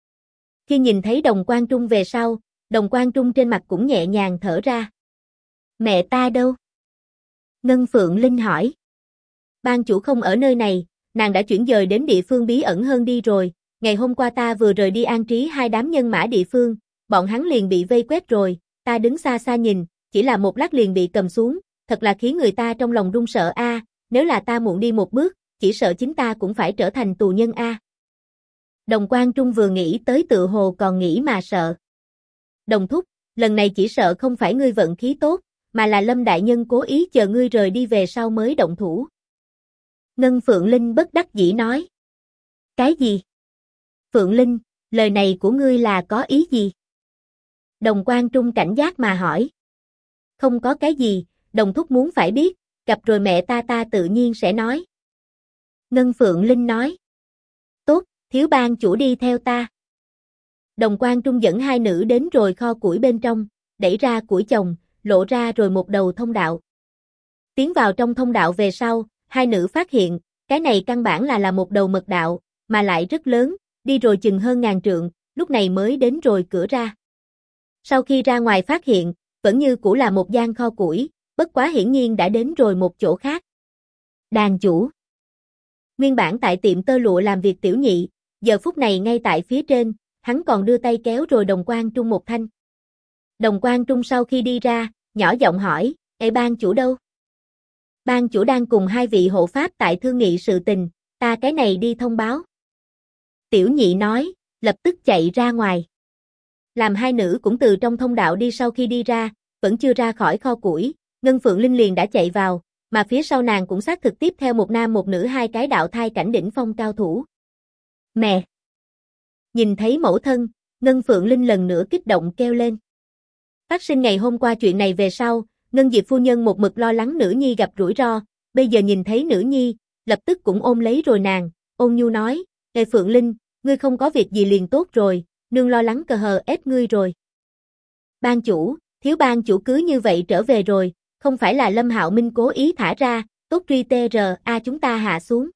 Khi nhìn thấy Đồng Quan Trung về sau, Đồng Quan Trung trên mặt cũng nhẹ nhàng thở ra. Mẹ ta đâu? Ngân Phượng Linh hỏi. Ban chủ không ở nơi này, nàng đã chuyển dời đến địa phương bí ẩn hơn đi rồi, ngày hôm qua ta vừa rời đi an trí hai đám nhân mã địa phương, bọn hắn liền bị vây quét rồi, ta đứng xa xa nhìn, chỉ là một lát liền bị cầm xuống, thật là khiến người ta trong lòng run sợ a, nếu là ta muộn đi một bước, chỉ sợ chính ta cũng phải trở thành tù nhân a. Đồng Quan Trung vừa nghĩ tới tựa hồ còn nghĩ mà sợ. Đồng thúc, lần này chỉ sợ không phải ngươi vận khí tốt, mà là Lâm đại nhân cố ý chờ ngươi rời đi về sau mới động thủ. Ngân Phượng Linh bất đắc dĩ nói. Cái gì? Phượng Linh, lời này của ngươi là có ý gì? Đồng Quan Trung cảnh giác mà hỏi. Không có cái gì, đồng thúc muốn phải biết, gặp rồi mẹ ta tự nhiên sẽ nói. Ngân Phượng Linh nói. Tốt, thiếu ban chủ đi theo ta. Đồng Quan Trung dẫn hai nữ đến rồi kho củi bên trong, đẩy ra củi chồng, lộ ra rồi một đầu thông đạo. Tiến vào trong thông đạo về sau, hai nữ phát hiện, cái này căn bản là một đầu mật đạo, mà lại rất lớn, đi rồi chừng hơn 1000 trượng, lúc này mới đến rồi cửa ra. Sau khi ra ngoài phát hiện, vẫn như cũ là một gian kho củi, bất quá hiển nhiên đã đến rồi một chỗ khác. Đàn chủ. Nguyên bản tại tiệm tơ lụa làm việc tiểu nhị, giờ phút này ngay tại phía trên, hắn còn đưa tay kéo rồi Đồng Quan Trung một thanh. Đồng Quan Trung sau khi đi ra, nhỏ giọng hỏi, "Ê ban chủ đâu?" "Ban chủ đang cùng hai vị hộ pháp tại thương nghị sự tình, ta cái này đi thông báo." Tiểu nhị nói, lập tức chạy ra ngoài. Làm hai nữ cũng từ trong thông đạo đi sau khi đi ra, vẫn chưa ra khỏi kho củi, Ngân Phượng Linh liền đã chạy vào, mà phía sau nàng cũng xác thực tiếp theo một nam một nữ hai cái đạo thai cảnh đỉnh phong cao thủ. Mẹ! Nhìn thấy mẫu thân, Ngân Phượng Linh lần nữa kích động kêu lên. Phát sinh ngày hôm qua chuyện này về sau, Ngân Diệp phu nhân một mực lo lắng nữ nhi gặp rủi ro, bây giờ nhìn thấy nữ nhi, lập tức cũng ôm lấy rồi nàng, ôn nhu nói, "Ê Phượng Linh, ngươi không có việc gì liền tốt rồi, nương lo lắng cờ hờ ép ngươi rồi." "Ban chủ, thiếu ban chủ cứ như vậy trở về rồi, không phải là Lâm Hạo Minh cố ý thả ra, tốt truy TRA chúng ta hạ xuống."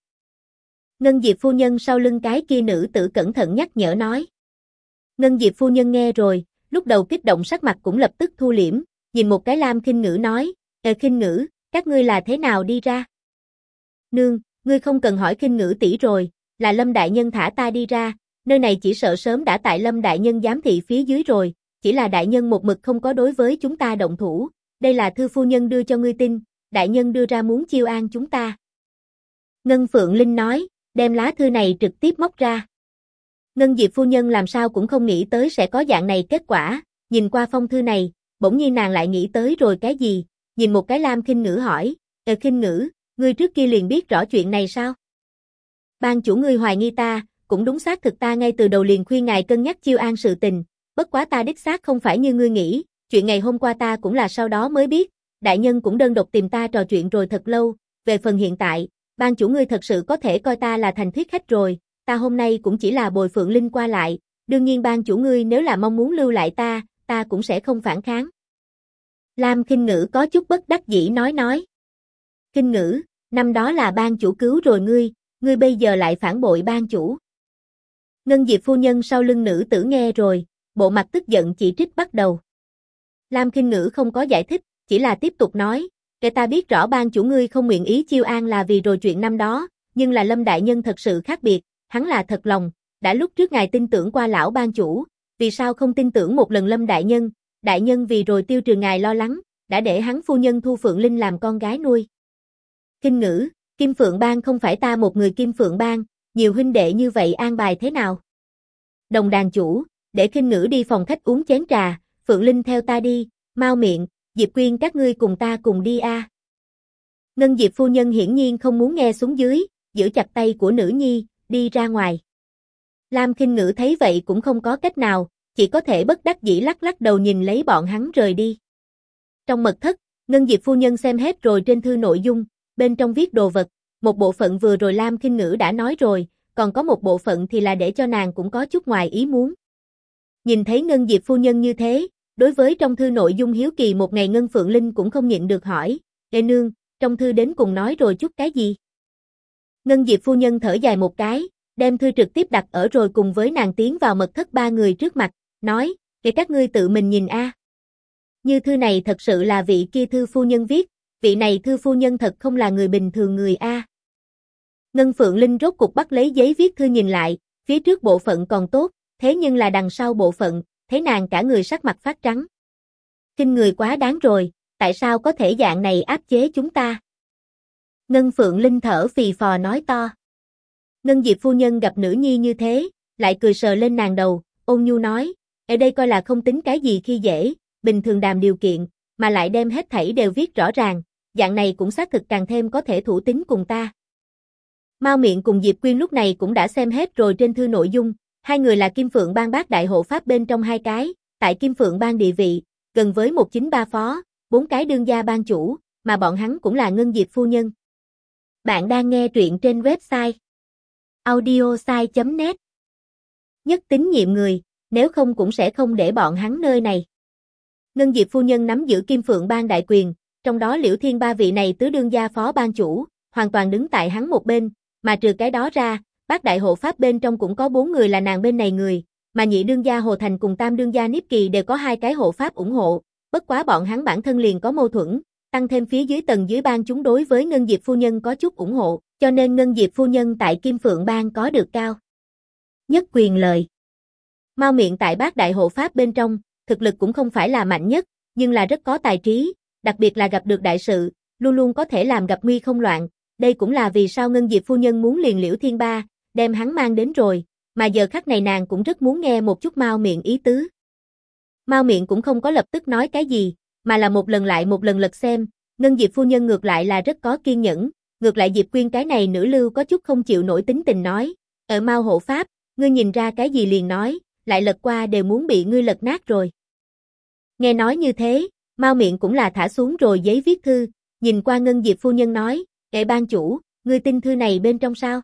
Ngân Diệp phu nhân sau lưng cái kia nữ tử cẩn thận nhắc nhở nói. Ngân Diệp phu nhân nghe rồi, lúc đầu kích động sắc mặt cũng lập tức thu liễm, nhìn một cái Lam Khinh Ngữ nói, Khinh Ngữ, các ngươi là thế nào đi ra?" "Nương, ngươi không cần hỏi Khinh Ngữ tỷ rồi, là Lâm đại nhân thả ta đi ra, nơi này chỉ sợ sớm đã tại Lâm đại nhân giám thị phía dưới rồi, chỉ là đại nhân một mực không có đối với chúng ta động thủ, đây là thư phu nhân đưa cho ngươi tin, đại nhân đưa ra muốn chiêu an chúng ta." Ngân Phượng Linh nói, đem lá thư này trực tiếp móc ra. Ngân Diệp phu nhân làm sao cũng không nghĩ tới sẽ có dạng này kết quả, nhìn qua phong thư này, bỗng nhiên nàng lại nghĩ tới rồi cái gì, nhìn một cái Lam Khinh Ngữ hỏi, Khinh Ngữ, ngươi trước kia liền biết rõ chuyện này sao?" "Ban chủ ngươi hoài nghi ta, cũng đúng xác thực ta ngay từ đầu liền khuyên ngài cân nhắc chiêu an sự tình, bất quá ta đích xác không phải như ngươi nghĩ, chuyện ngày hôm qua ta cũng là sau đó mới biết, đại nhân cũng đơn độc tìm ta trò chuyện rồi thật lâu, về phần hiện tại, ban chủ ngươi thật sự có thể coi ta là thành thiết khách rồi, ta hôm nay cũng chỉ là bồi Phượng Linh qua lại, đương nhiên ban chủ ngươi nếu là mong muốn lưu lại ta cũng sẽ không phản kháng." Lam Khinh Ngữ có chút bất đắc dĩ nói. "Khinh Ngữ, năm đó là ban chủ cứu rồi ngươi bây giờ lại phản bội ban chủ." Ngân Diệp phu nhân sau lưng nữ tử nghe rồi, bộ mặt tức giận chỉ trích bắt đầu. Lam Khinh Ngữ không có giải thích, chỉ là tiếp tục nói, "Kể ta biết rõ ban chủ ngươi không nguyện ý chiêu an là vì rồi chuyện năm đó, nhưng là Lâm đại nhân thật sự khác biệt, hắn là thật lòng, đã lúc trước ngài tin tưởng qua lão ban chủ, vì sao không tin tưởng một lần Lâm đại nhân vì rồi tiêu trừ ngài lo lắng, đã để hắn phu nhân thu Phượng Linh làm con gái nuôi." "Khinh Ngữ, Kim Phượng Bang không phải ta một người Kim Phượng Bang, nhiều huynh đệ như vậy an bài thế nào?" "Đồng đàn chủ, để Khinh Ngữ đi phòng khách uống chén trà, Phượng Linh theo ta đi, mau miệng, Diệp Quyên các ngươi cùng ta cùng đi a." Ngân Diệp phu nhân hiển nhiên không muốn nghe xuống dưới, giữ chặt tay của nữ nhi, đi ra ngoài. Lam Khinh Ngữ thấy vậy cũng không có cách nào, chỉ có thể bất đắc dĩ lắc lắc đầu nhìn lấy bọn hắn rời đi. Trong mật thất, Ngân Diệp phu nhân xem hết rồi trên thư nội dung, bên trong viết đồ vật, một bộ phận vừa rồi Lam Khinh Ngữ đã nói rồi, còn có một bộ phận thì là để cho nàng cũng có chút ngoài ý muốn. Nhìn thấy Ngân Diệp phu nhân như thế, đối với trong thư nội dung hiếu kỳ một ngày Ngân Phượng Linh cũng không nhịn được hỏi, "Ê nương, trong thư đến cùng nói rồi chút cái gì?" Ngân Diệp phu nhân thở dài một cái, đem thư trực tiếp đặt ở rồi cùng với nàng tiến vào mật thất ba người trước mặt, nói, "Để các ngươi tự mình nhìn a. Như thư này thật sự là vị kia thư phu nhân viết, vị này thư phu nhân thật không là người bình thường người a." Ngân Phượng Linh rốt cục bắt lấy giấy viết thư nhìn lại, phía trước bộ phận còn tốt, thế nhưng là đằng sau bộ phận, thấy nàng cả người sắc mặt phát trắng. "Kinh người quá đáng rồi, tại sao có thể dạng này áp chế chúng ta? Ngân Phượng Linh thở phì phò nói to. Ngân Diệp phu nhân gặp nữ nhi như thế, lại cười sờ lên nàng đầu, ôn nhu nói, ở đây coi là không tính cái gì khi dễ, bình thường đàm điều kiện, mà lại đem hết thảy đều viết rõ ràng, dạng này cũng xác thực càng thêm có thể thủ tín cùng ta. Mao Miện cùng Diệp Quyên lúc này cũng đã xem hết rồi trên thư nội dung, hai người là Kim Phượng Bang bát đại hộ pháp bên trong hai cái, tại Kim Phượng Bang địa vị, gần với 193 phó, 4 cái đương gia ban chủ, mà bọn hắn cũng là Ngân Diệp phu nhân. Bạn đang nghe truyện trên website audiosai.net. Nhất tín nhiệm người, nếu không cũng sẽ không để bọn hắn nơi này. Ngân Diệp phu nhân nắm giữ Kim Phượng Bang đại quyền, trong đó Liễu Thiên ba vị này tứ đương gia phó ban chủ, hoàn toàn đứng tại hắn một bên, mà trừ cái đó ra, bát đại hộ pháp bên trong cũng có 4 người là nàng bên này người, mà nhị đương gia Hồ Thành cùng tam đương gia Niếp Kỳ đều có 2 cái hộ pháp ủng hộ, bất quá bọn hắn bản thân liền có mâu thuẫn, tăng thêm phía dưới tầng dưới bang chúng đối với Ngân Diệp phu nhân có chút ủng hộ, cho nên Ngân Diệp phu nhân tại Kim Phượng Bang có được cao nhất quyền lợi. Mao Miện tại bát đại hộ pháp bên trong, thực lực cũng không phải là mạnh nhất, nhưng là rất có tài trí, đặc biệt là gặp được đại sự, luôn luôn có thể làm gặp nguy không loạn, đây cũng là vì sao Ngân Diệp phu nhân muốn liền Liễu Thiên Ba, đem hắn mang đến rồi, mà giờ khắc này nàng cũng rất muốn nghe một chút Mao Miện ý tứ. Mao Miện cũng không có lập tức nói cái gì, mà là một lần lại một lần lật xem, Ngân Diệp phu nhân ngược lại là rất có kiên nhẫn, ngược lại Diệp Quyên cái này nữ lưu có chút không chịu nổi tính tình nói, ở Mao hộ pháp, ngươi nhìn ra cái gì liền nói, lại lật qua đều muốn bị ngươi lật nát rồi. Nghe nói như thế, Mao Miện cũng là thả xuống rồi giấy viết thư, nhìn qua Ngân Diệp phu nhân nói, kệ ban chủ, ngươi tin thư này bên trong sao?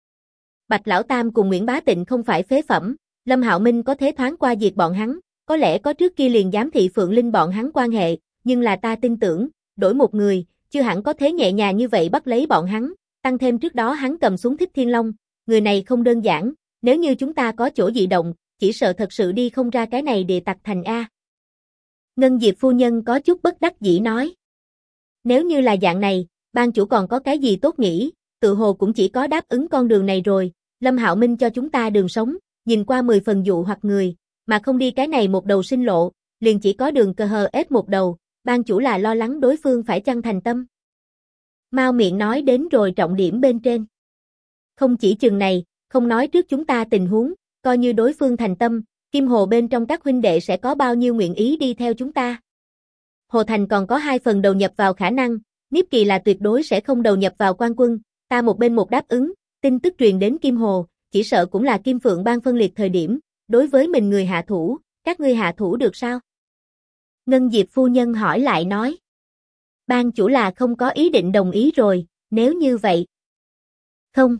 Bạch Lão Tam cùng Nguyễn Bá Tịnh không phải phế phẩm, Lâm Hạo Minh có thế thoáng qua diệt bọn hắn, có lẽ có trước kia liền giám thị Phượng Linh bọn hắn quan hệ, nhưng là ta tin tưởng, đổi một người, chưa hẳn có thế nhẹ nhàng như vậy bắt lấy bọn hắn, tăng thêm trước đó hắn cầm súng Thích Thiên Long, người này không đơn giản, nếu như chúng ta có chỗ dị động, chỉ sợ thật sự đi không ra cái này địa tặc thành A. Ngân Diệp phu nhân có chút bất đắc dĩ nói. Nếu như là dạng này, ban chủ còn có cái gì tốt nghĩ, tự hồ cũng chỉ có đáp ứng con đường này rồi, Lâm Hạo Minh cho chúng ta đường sống, nhìn qua 10 phần dụ hoặc người, mà không đi cái này một đầu sinh lộ, liền chỉ có đường cờ hờ ép một đầu, ban chủ là lo lắng đối phương phải chăng thành tâm. Mao Miện nói đến rồi trọng điểm bên trên. Không chỉ chừng này, không nói trước chúng ta tình huống, coi như đối phương thành tâm, Kim Hồ bên trong các huynh đệ sẽ có bao nhiêu nguyện ý đi theo chúng ta. Hồ Thành còn có 2 phần đầu nhập vào khả năng, Niếp Kỳ là tuyệt đối sẽ không đầu nhập vào quan quân, ta một bên một đáp ứng, tin tức truyền đến Kim Hồ, chỉ sợ cũng là Kim Phượng Bang phân liệt thời điểm, đối với mình người hạ thủ, các ngươi hạ thủ được sao? Ngân Diệp phu nhân hỏi lại nói. Ban chủ là không có ý định đồng ý rồi, nếu như vậy. Không.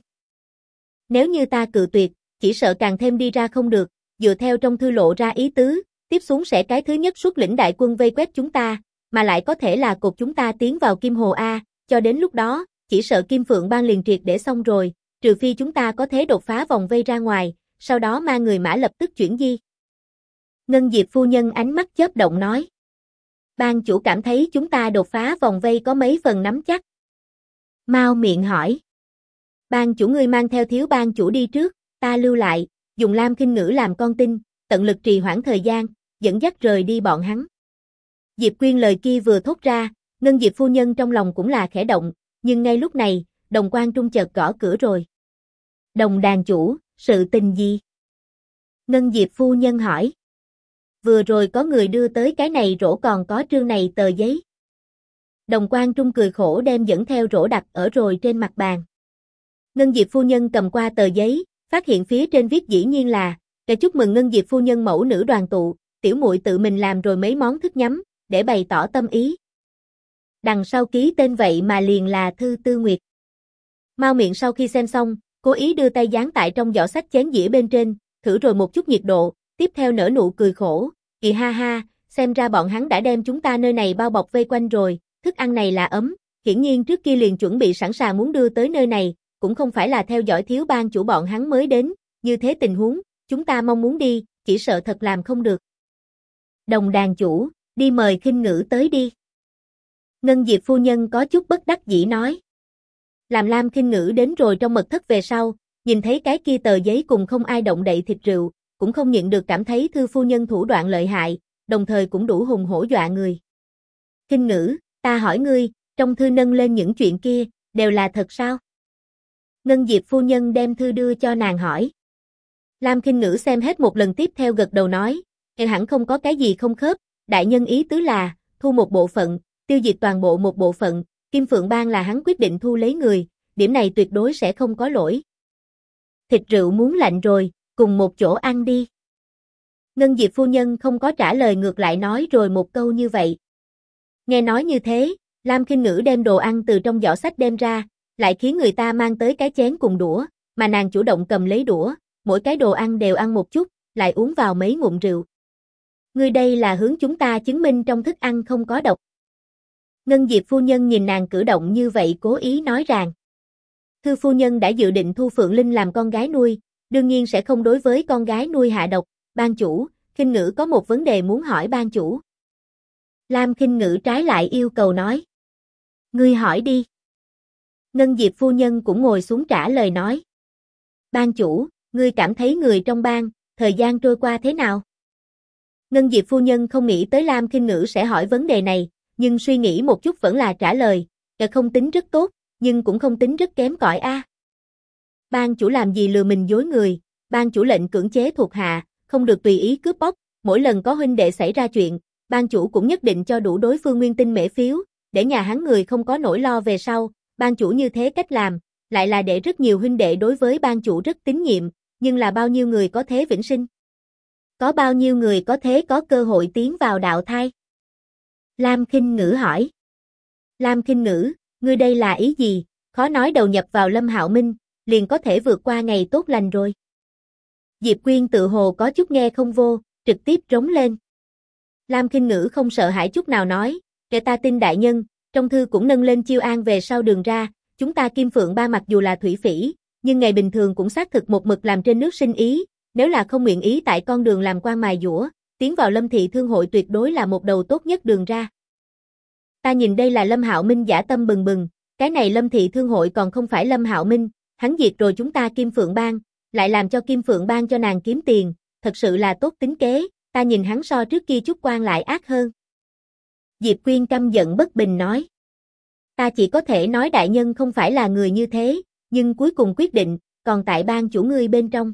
Nếu như ta cự tuyệt, chỉ sợ càng thêm đi ra không được, dựa theo trong thư lộ ra ý tứ, tiếp xuống sẽ cái thứ nhất xuất lĩnh đại quân vây quét chúng ta, mà lại có thể là cột chúng ta tiến vào Kim Hồ A, cho đến lúc đó, chỉ sợ Kim Phượng Bang liền triệt để xong rồi, trừ phi chúng ta có thể đột phá vòng vây ra ngoài, sau đó mang người mã lập tức chuyển di. Ngân Diệp phu nhân ánh mắt chớp động nói. Ban chủ cảm thấy chúng ta đột phá vòng vây có mấy phần nắm chắc? Mao Miện hỏi. Ban chủ ngươi mang theo thiếu ban chủ đi trước, ta lưu lại, dùng Lam Kinh Ngữ làm con tin, tận lực trì hoãn thời gian, dẫn dắt rời đi bọn hắn. Diệp Quyên lời kia vừa thốt ra, Ngân Diệp phu nhân trong lòng cũng là khẽ động, nhưng ngay lúc này, Đồng Quan Trung chợt gõ cửa rồi. Đồng đàn chủ, sự tình gì? Ngân Diệp phu nhân hỏi. Vừa rồi có người đưa tới cái này rổ còn có trương này tờ giấy. Đồng Quan Trung cười khổ đem dẫn theo rổ đặt ở rồi trên mặt bàn. Ngân Diệp phu nhân cầm qua tờ giấy, phát hiện phía trên viết dĩ nhiên là, để chúc mừng Ngân Diệp phu nhân mẫu nữ đoàn tụ, tiểu muội tự mình làm rồi mấy món thức nhắm, để bày tỏ tâm ý. Đằng sau ký tên vậy mà liền là Thư Tư Nguyệt. Mao Miện sau khi xem xong, cố ý đưa tay dán tại trong giỏ sách chén dĩa bên trên, thử rồi một chút nhiệt độ, tiếp theo nở nụ cười khổ, kỳ ha ha, xem ra bọn hắn đã đem chúng ta nơi này bao bọc vây quanh rồi, thức ăn này là ấm, hiển nhiên trước kia liền chuẩn bị sẵn sàng muốn đưa tới nơi này, cũng không phải là theo dõi thiếu ban chủ bọn hắn mới đến, như thế tình huống, chúng ta mong muốn đi, chỉ sợ thật làm không được. Đồng đàn chủ, đi mời Khinh Ngữ tới đi. Ngân Diệp phu nhân có chút bất đắc dĩ nói. Làm Lam Khinh Ngữ đến rồi trong mật thất về sau, nhìn thấy cái kia tờ giấy cùng không ai động đậy thịt rượu, cũng không nhịn được cảm thấy thư phu nhân thủ đoạn lợi hại, đồng thời cũng đủ hùng hổ dọa người. Kinh Ngữ, ta hỏi ngươi, trong thư nâng lên những chuyện kia, đều là thật sao? Ngân Diệp phu nhân đem thư đưa cho nàng hỏi. Lam Kinh Ngữ xem hết một lần tiếp theo gật đầu nói, hẳn không có cái gì không khớp, đại nhân ý tứ là, thu một bộ phận, tiêu diệt toàn bộ một bộ phận, Kim Phượng Bang là hắn quyết định thu lấy người, điểm này tuyệt đối sẽ không có lỗi. Thịt rượu muốn lạnh rồi, cùng một chỗ ăn đi. Ngân Diệp phu nhân không có trả lời ngược lại nói rồi một câu như vậy. Nghe nói như thế, Lam Kinh Ngữ đem đồ ăn từ trong giỏ sách đem ra, lại khiến người ta mang tới cái chén cùng đũa, mà nàng chủ động cầm lấy đũa, mỗi cái đồ ăn đều ăn một chút, lại uống vào mấy ngụm rượu. Ngươi đây là hướng chúng ta chứng minh trong thức ăn không có độc. Ngân Diệp phu nhân nhìn nàng cử động như vậy cố ý nói rằng. Thư phu nhân đã dự định thu Phượng Linh làm con gái nuôi, đương nhiên sẽ không đối với con gái nuôi hạ độc. Ban chủ, Kinh Ngữ có một vấn đề muốn hỏi ban chủ. Lam Kinh Ngữ trái lại yêu cầu nói. Ngươi hỏi đi. Ngân Diệp phu nhân cũng ngồi xuống trả lời nói. Ban chủ, ngươi cảm thấy người trong bang, thời gian trôi qua thế nào? Ngân Diệp phu nhân không nghĩ tới Lam Kinh Ngữ sẽ hỏi vấn đề này, nhưng suy nghĩ một chút vẫn là trả lời, không tính rất tốt, nhưng cũng không tính rất kém cỏi a. Ban chủ làm gì lừa mình dối người, ban chủ lệnh cưỡng chế thuộc hạ, không được tùy ý cướp bóc, mỗi lần có huynh đệ xảy ra chuyện, ban chủ cũng nhất định cho đủ đối phương nguyên tinh mễ phiếu, để nhà hắn người không có nỗi lo về sau, ban chủ như thế cách làm, lại là để rất nhiều huynh đệ đối với ban chủ rất tín nhiệm, nhưng là bao nhiêu người có thế vĩnh sinh? Có bao nhiêu người có thế có cơ hội tiến vào đạo thai? Lam Kinh Ngữ hỏi. Lam Kinh Ngữ, ngươi đây là ý gì? Khó nói đầu nhập vào Lâm Hạo Minh, liền có thể vượt qua ngày tốt lành rồi. Diệp Quyên tự hồ có chút nghe không vô, trực tiếp trống lên. Lam Kinh Ngữ không sợ hãi chút nào nói, để ta tin đại nhân, trong thư cũng nâng lên chiêu an về sau đường ra, chúng ta Kim Phượng Bang mặc dù là thủy phỉ, nhưng ngày bình thường cũng xác thực một mực làm trên nước sinh ý, nếu là không nguyện ý tại con đường làm quan mài dũa, tiến vào Lâm thị thương hội tuyệt đối là một đầu tốt nhất đường ra. Ta nhìn đây là Lâm Hạo Minh dã tâm bừng bừng, cái này Lâm thị thương hội còn không phải Lâm Hạo Minh, hắn diệt rồi chúng ta Kim Phượng Bang, lại làm cho Kim Phượng Bang cho nàng kiếm tiền, thật sự là tốt tính kế, ta nhìn hắn so trước kia chút quan lại ác hơn. Diệp Quyên căm giận bất bình nói. Ta chỉ có thể nói đại nhân không phải là người như thế, nhưng cuối cùng quyết định, còn tại ban chủ ngươi bên trong.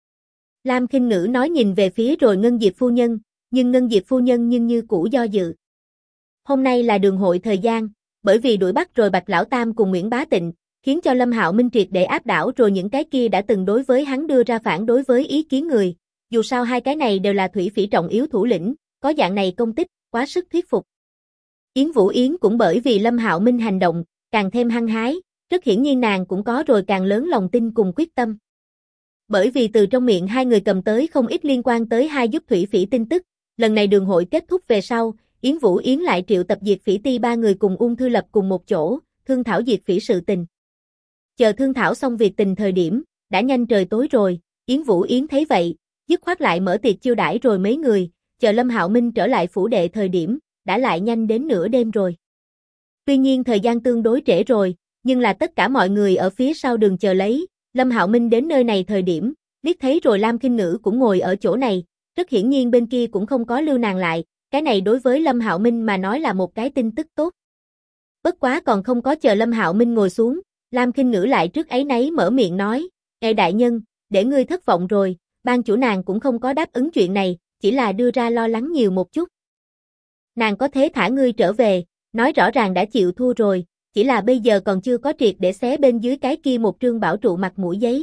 Lam Kinh Ngữ nói nhìn về phía rồi Ngân Diệp phu nhân, nhưng Ngân Diệp phu nhân nhưng như cũ do dự. Hôm nay là đường hội thời gian, bởi vì đuổi bắt rồi Bạch Lão Tam cùng Nguyễn Bá Tịnh, khiến cho Lâm Hạo Minh triệt để áp đảo rồi những cái kia đã từng đối với hắn đưa ra phản đối với ý kiến người. Dù sao hai cái này đều là thủy phỉ trọng yếu thủ lĩnh, có dạng này công tích, quá sức thuyết phục. Yến Vũ Yến cũng bởi vì Lâm Hạo Minh hành động, càng thêm hăng hái, rất hiển nhiên nàng cũng có rồi càng lớn lòng tin cùng quyết tâm. Bởi vì từ trong miệng hai người cầm tới không ít liên quan tới hai giúp thủy phỉ tin tức, lần này đường hội kết thúc về sau, Yến Vũ Yến lại triệu tập diệt phỉ ti ba người cùng Ung Thư Lập cùng một chỗ, thương thảo diệt phỉ sự tình. Chờ thương thảo xong việc tình thời điểm, đã nhanh trời tối rồi, Yến Vũ Yến thấy vậy, dứt khoát lại mở tiệc chiêu đãi rồi mấy người, chờ Lâm Hạo Minh trở lại phủ đệ thời điểm, đã lại nhanh đến nửa đêm rồi. Tuy nhiên thời gian tương đối trễ rồi, nhưng là tất cả mọi người ở phía sau đường chờ lấy, Lâm Hạo Minh đến nơi này thời điểm, liếc thấy rồi Lam Kinh Ngữ cũng ngồi ở chỗ này, rất hiển nhiên bên kia cũng không có lưu nàng lại, cái này đối với Lâm Hạo Minh mà nói là một cái tin tức tốt. Bất quá còn không có chờ Lâm Hạo Minh ngồi xuống, Lam Kinh Ngữ lại trước ấy nấy mở miệng nói, "Ê đại nhân, để ngươi thất vọng rồi, ban chủ nàng cũng không có đáp ứng chuyện này, chỉ là đưa ra lo lắng nhiều một chút. Nàng có thế thả ngươi trở về, nói rõ ràng đã chịu thua rồi, chỉ là bây giờ còn chưa có triệt để xé bên dưới cái kia một trương bảo trụ mặt mũi giấy."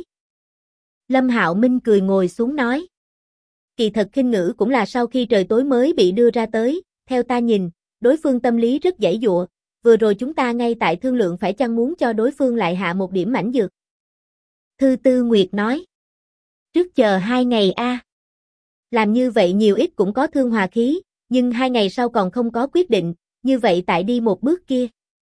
Lâm Hạo Minh cười ngồi xuống nói. Kỳ thật Kinh Ngữ cũng là sau khi trời tối mới bị đưa ra tới, theo ta nhìn, đối phương tâm lý rất giãy giụa, vừa rồi chúng ta ngay tại thương lượng phải chăng muốn cho đối phương lại hạ một điểm mảnh dược. Thư Tư Nguyệt nói. Trước chờ 2 ngày a. Làm như vậy nhiều ít cũng có thương hòa khí, nhưng 2 ngày sau còn không có quyết định, như vậy tại đi một bước kia.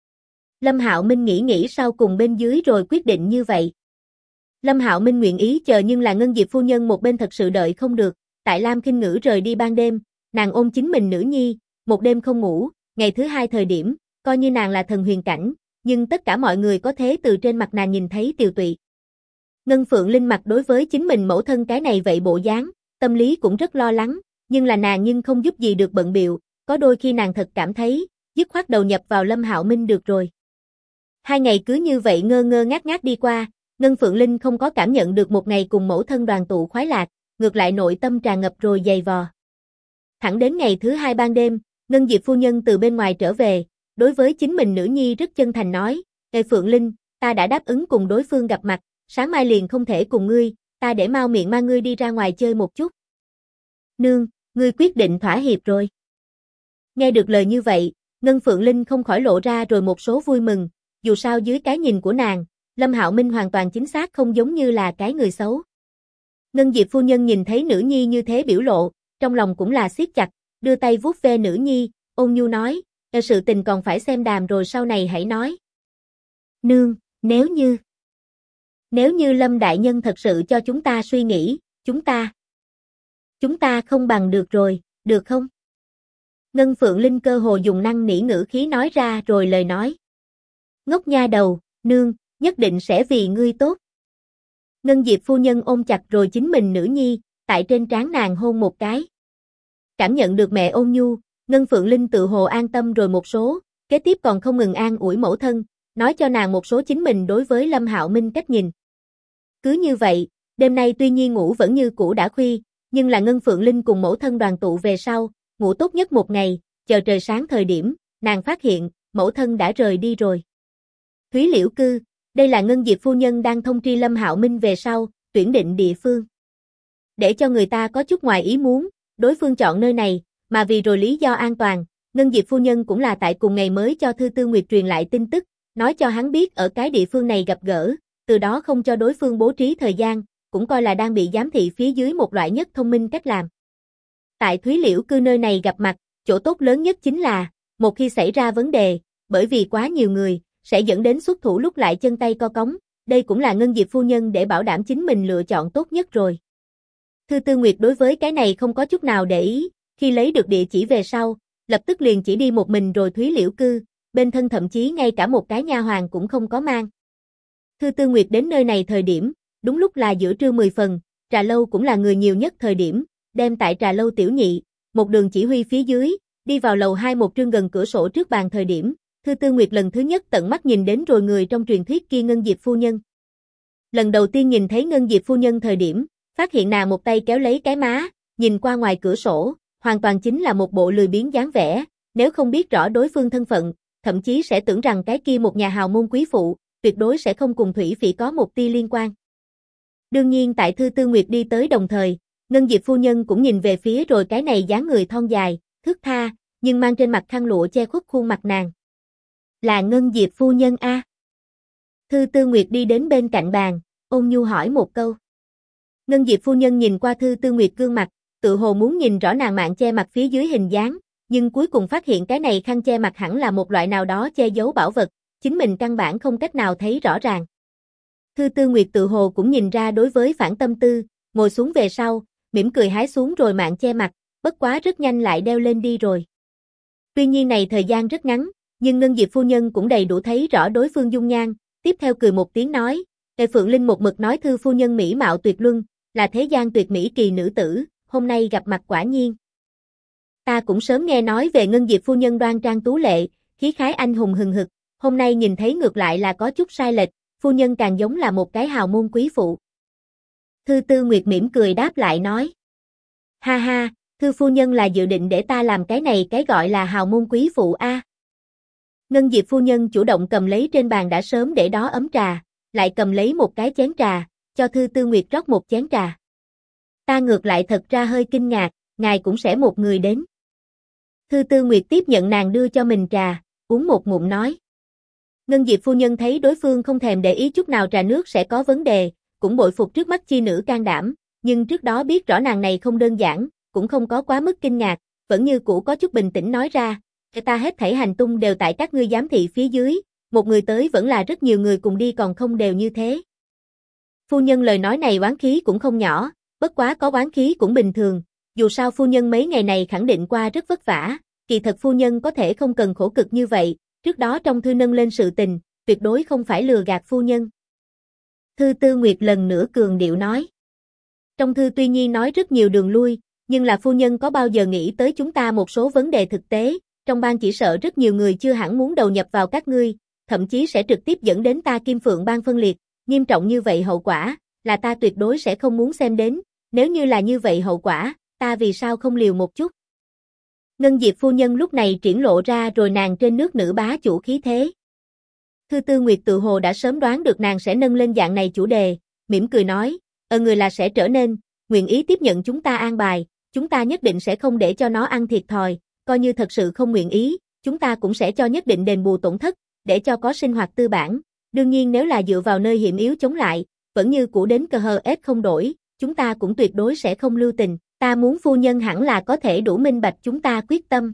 Lâm Hạo Minh nghĩ sau cùng bên dưới rồi quyết định như vậy. Lâm Hạo Minh nguyện ý chờ nhưng là Ngân Diệp phu nhân một bên thật sự đợi không được, tại Lam Kinh Ngữ rời đi ban đêm, nàng ôm chính mình nữ nhi, một đêm không ngủ, ngày thứ 2 thời điểm, coi như nàng là thần huyền cảnh, nhưng tất cả mọi người có thế từ trên mặt nàng nhìn thấy tiều tụy. Ngân Phượng Linh mặt đối với chính mình mẫu thân cái này vậy bộ dáng, tâm lý cũng rất lo lắng, nhưng là nàng nhưng không giúp gì được bận biệu, có đôi khi nàng thật cảm thấy, dứt khoát đầu nhập vào Lâm Hạo Minh được rồi. 2 ngày cứ như vậy ngơ ngơ ngác ngác đi qua, Ngân Phượng Linh không có cảm nhận được một ngày cùng mẫu thân đoàn tụ khoái lạc, ngược lại nội tâm tràn ngập rồi dày vò. Thẳng đến ngày thứ 2 ban đêm, Ngân Diệp phu nhân từ bên ngoài trở về, đối với chính mình nữ nhi rất chân thành nói, Ê Phượng Linh, ta đã đáp ứng cùng đối phương gặp mặt, sáng mai liền không thể cùng ngươi, ta để mau miệng mang ngươi đi ra ngoài chơi một chút. Nương, ngươi quyết định thỏa hiệp rồi. Nghe được lời như vậy, Ngân Phượng Linh không khỏi lộ ra rồi một số vui mừng, dù sao dưới cái nhìn của nàng, Lâm Hạo Minh hoàn toàn chính xác không giống như là cái người xấu. Ngân Diệp phu nhân nhìn thấy nữ nhi như thế biểu lộ, trong lòng cũng là siết chặt, đưa tay vuốt ve nữ nhi, ôn nhu nói, sự tình còn phải xem đàm rồi sau này hãy nói. Nương, nếu như Lâm đại nhân thật sự cho chúng ta suy nghĩ, chúng ta không bằng được rồi, được không? Ngân Phượng Linh cơ hồ dùng năn nỉ ngữ khí nói ra rồi lời nói. Ngốc nha đầu, nương, nhất định sẽ vì ngươi tốt. Ngân Diệp phu nhân ôm chặt rồi chính mình nữ nhi, tại trên trán nàng hôn một cái. Cảm nhận được mẹ ôn nhu, Ngân Phượng Linh tự hồ an tâm rồi một số, kế tiếp còn không ngừng an ủi mẫu thân, nói cho nàng một số chính mình đối với Lâm Hạo Minh cách nhìn. Cứ như vậy, đêm nay tuy nhiên ngủ vẫn như cũ đã khuya, nhưng là Ngân Phượng Linh cùng mẫu thân đoàn tụ về sau, ngủ tốt nhất một ngày, chờ trời sáng thời điểm, nàng phát hiện, mẫu thân đã rời đi rồi. Thúy Liễu Cư, đây là Ngân Diệp phu nhân đang thông tri Lâm Hạo Minh về sau, tuyển định địa phương. Để cho người ta có chút ngoài ý muốn, đối phương chọn nơi này, mà vì rồi lý do an toàn, Ngân Diệp phu nhân cũng là tại cùng ngày mới cho Thư Tư Nguyệt truyền lại tin tức, nói cho hắn biết ở cái địa phương này gặp gỡ, từ đó không cho đối phương bố trí thời gian, cũng coi là đang bị giám thị phía dưới một loại nhất thông minh cách làm. Tại Thúy Liễu Cư nơi này gặp mặt, chỗ tốt lớn nhất chính là, một khi xảy ra vấn đề, bởi vì quá nhiều người, sẽ dẫn đến xuất thủ lúc lại chân tay co cóng, đây cũng là Ngân Diệp phu nhân để bảo đảm chính mình lựa chọn tốt nhất rồi. Thư Tư Nguyệt đối với cái này không có chút nào để ý, khi lấy được địa chỉ về sau, lập tức liền chỉ đi một mình rồi Thúy Liễu Cư, bên thân thậm chí ngay cả một cái nha hoàn cũng không có mang. Thư Tư Nguyệt đến nơi này thời điểm, đúng lúc là giữa trưa 10 phần, trà lâu cũng là người nhiều nhất thời điểm, đem tại trà lâu tiểu nhị, một đường chỉ huy phía dưới, đi vào lầu 2 một trương gần cửa sổ trước bàn thời điểm, Thư Tư Nguyệt lần thứ nhất tận mắt nhìn đến rồi người trong truyền thuyết kia Ngân Diệp phu nhân. Lần đầu tiên nhìn thấy Ngân Diệp phu nhân thời điểm, phát hiện nàng một tay kéo lấy cái má, nhìn qua ngoài cửa sổ, hoàn toàn chính là một bộ lười biếng dáng vẻ, nếu không biết rõ đối phương thân phận, thậm chí sẽ tưởng rằng cái kia một nhà hào môn quý phụ, tuyệt đối sẽ không cùng Thủy Phỉ có một tia liên quan. Đương nhiên tại Thư Tư Nguyệt đi tới đồng thời, Ngân Diệp phu nhân cũng nhìn về phía rồi cái này dáng người thon dài, thướt tha, nhưng mang trên mặt khăn lụa che khuất khuôn mặt nàng. Là Ngân Diệp phu nhân a? Thư Tư Nguyệt đi đến bên cạnh bàn, ôn nhu hỏi một câu. Ngân Diệp phu nhân nhìn qua Thư Tư Nguyệt gương mặt, tự hồ muốn nhìn rõ nàng mạng che mặt phía dưới hình dáng, nhưng cuối cùng phát hiện cái này khăn che mặt hẳn là một loại nào đó che giấu bảo vật, chính mình căn bản không cách nào thấy rõ ràng. Thư Tư Nguyệt tự hồ cũng nhìn ra đối với phản tâm tư, ngồi xuống về sau, mỉm cười hái xuống rồi mạng che mặt, bất quá rất nhanh lại đeo lên đi rồi. Tuy nhiên này thời gian rất ngắn, nhưng Ngân Diệp phu nhân cũng đầy đủ thấy rõ đối phương dung nhan, tiếp theo cười một tiếng nói, Tề Phượng Linh một mực nói Thư phu nhân mỹ mạo tuyệt luân, là thế gian tuyệt mỹ kỳ nữ tử, hôm nay gặp mặt quả nhiên. Ta cũng sớm nghe nói về Ngân Diệp phu nhân đoan trang tú lệ, khí khái anh hùng hừng hực, hôm nay nhìn thấy ngược lại là có chút sai lệch, phu nhân càng giống là một cái hào môn quý phụ. Thư Tư Nguyệt mỉm cười đáp lại nói. Ha ha, Thư phu nhân là dự định để ta làm cái này cái gọi là hào môn quý phụ a. Ngân Diệp phu nhân chủ động cầm lấy trên bàn đã sớm để đó ấm trà, lại cầm lấy một cái chén trà, cho Thư Tư Nguyệt rót một chén trà. Ta ngược lại thật ra hơi kinh ngạc, ngài cũng sẽ một người đến. Thư Tư Nguyệt tiếp nhận nàng đưa cho mình trà, uống một ngụm nói. Ngân Diệp phu nhân thấy đối phương không thèm để ý chút nào trà nước sẽ có vấn đề, cũng bội phục trước mắt chi nữ can đảm, nhưng trước đó biết rõ nàng này không đơn giản, cũng không có quá mức kinh ngạc, vẫn như cũ có chút bình tĩnh nói ra, ta hết thảy hành tung đều tại các ngươi giám thị phía dưới, một người tới vẫn là rất nhiều người cùng đi còn không đều như thế. Phu nhân lời nói này oán khí cũng không nhỏ, bất quá có oán khí cũng bình thường, dù sao phu nhân mấy ngày này khẳng định qua rất vất vả, kỳ thật phu nhân có thể không cần khổ cực như vậy, trước đó trong thư nâng lên sự tình, tuyệt đối không phải lừa gạt phu nhân. Thư Tư Nguyệt lần nữa cường điệu nói. Trong thư tuy nhiên nói rất nhiều đường lui, nhưng là phu nhân có bao giờ nghĩ tới chúng ta một số vấn đề thực tế, trong bang chỉ sợ rất nhiều người chưa hẳn muốn đầu nhập vào các ngươi, thậm chí sẽ trực tiếp dẫn đến ta Kim Phượng bang phân liệt, nghiêm trọng như vậy hậu quả, là ta tuyệt đối sẽ không muốn xem đến, nếu như là như vậy hậu quả, ta vì sao không liều một chút. Ngân Diệp phu nhân lúc này triển lộ ra rồi nàng trên nước nữ bá chủ khí thế. Thư Tư Nguyệt tự hồ đã sớm đoán được nàng sẽ nâng lên dạng này chủ đề, mỉm cười nói, người là sẽ trở nên, nguyện ý tiếp nhận chúng ta an bài, chúng ta nhất định sẽ không để cho nó ăn thiệt thòi, coi như thật sự không nguyện ý, chúng ta cũng sẽ cho nhất định đền bù tổn thất, để cho có sinh hoạt tư bản. Đương nhiên nếu là dựa vào nơi hiểm yếu chống lại, vẫn như cũ đến cờ hờ ép không đổi, chúng ta cũng tuyệt đối sẽ không lưu tình, ta muốn phu nhân hẳn là có thể đủ minh bạch chúng ta quyết tâm.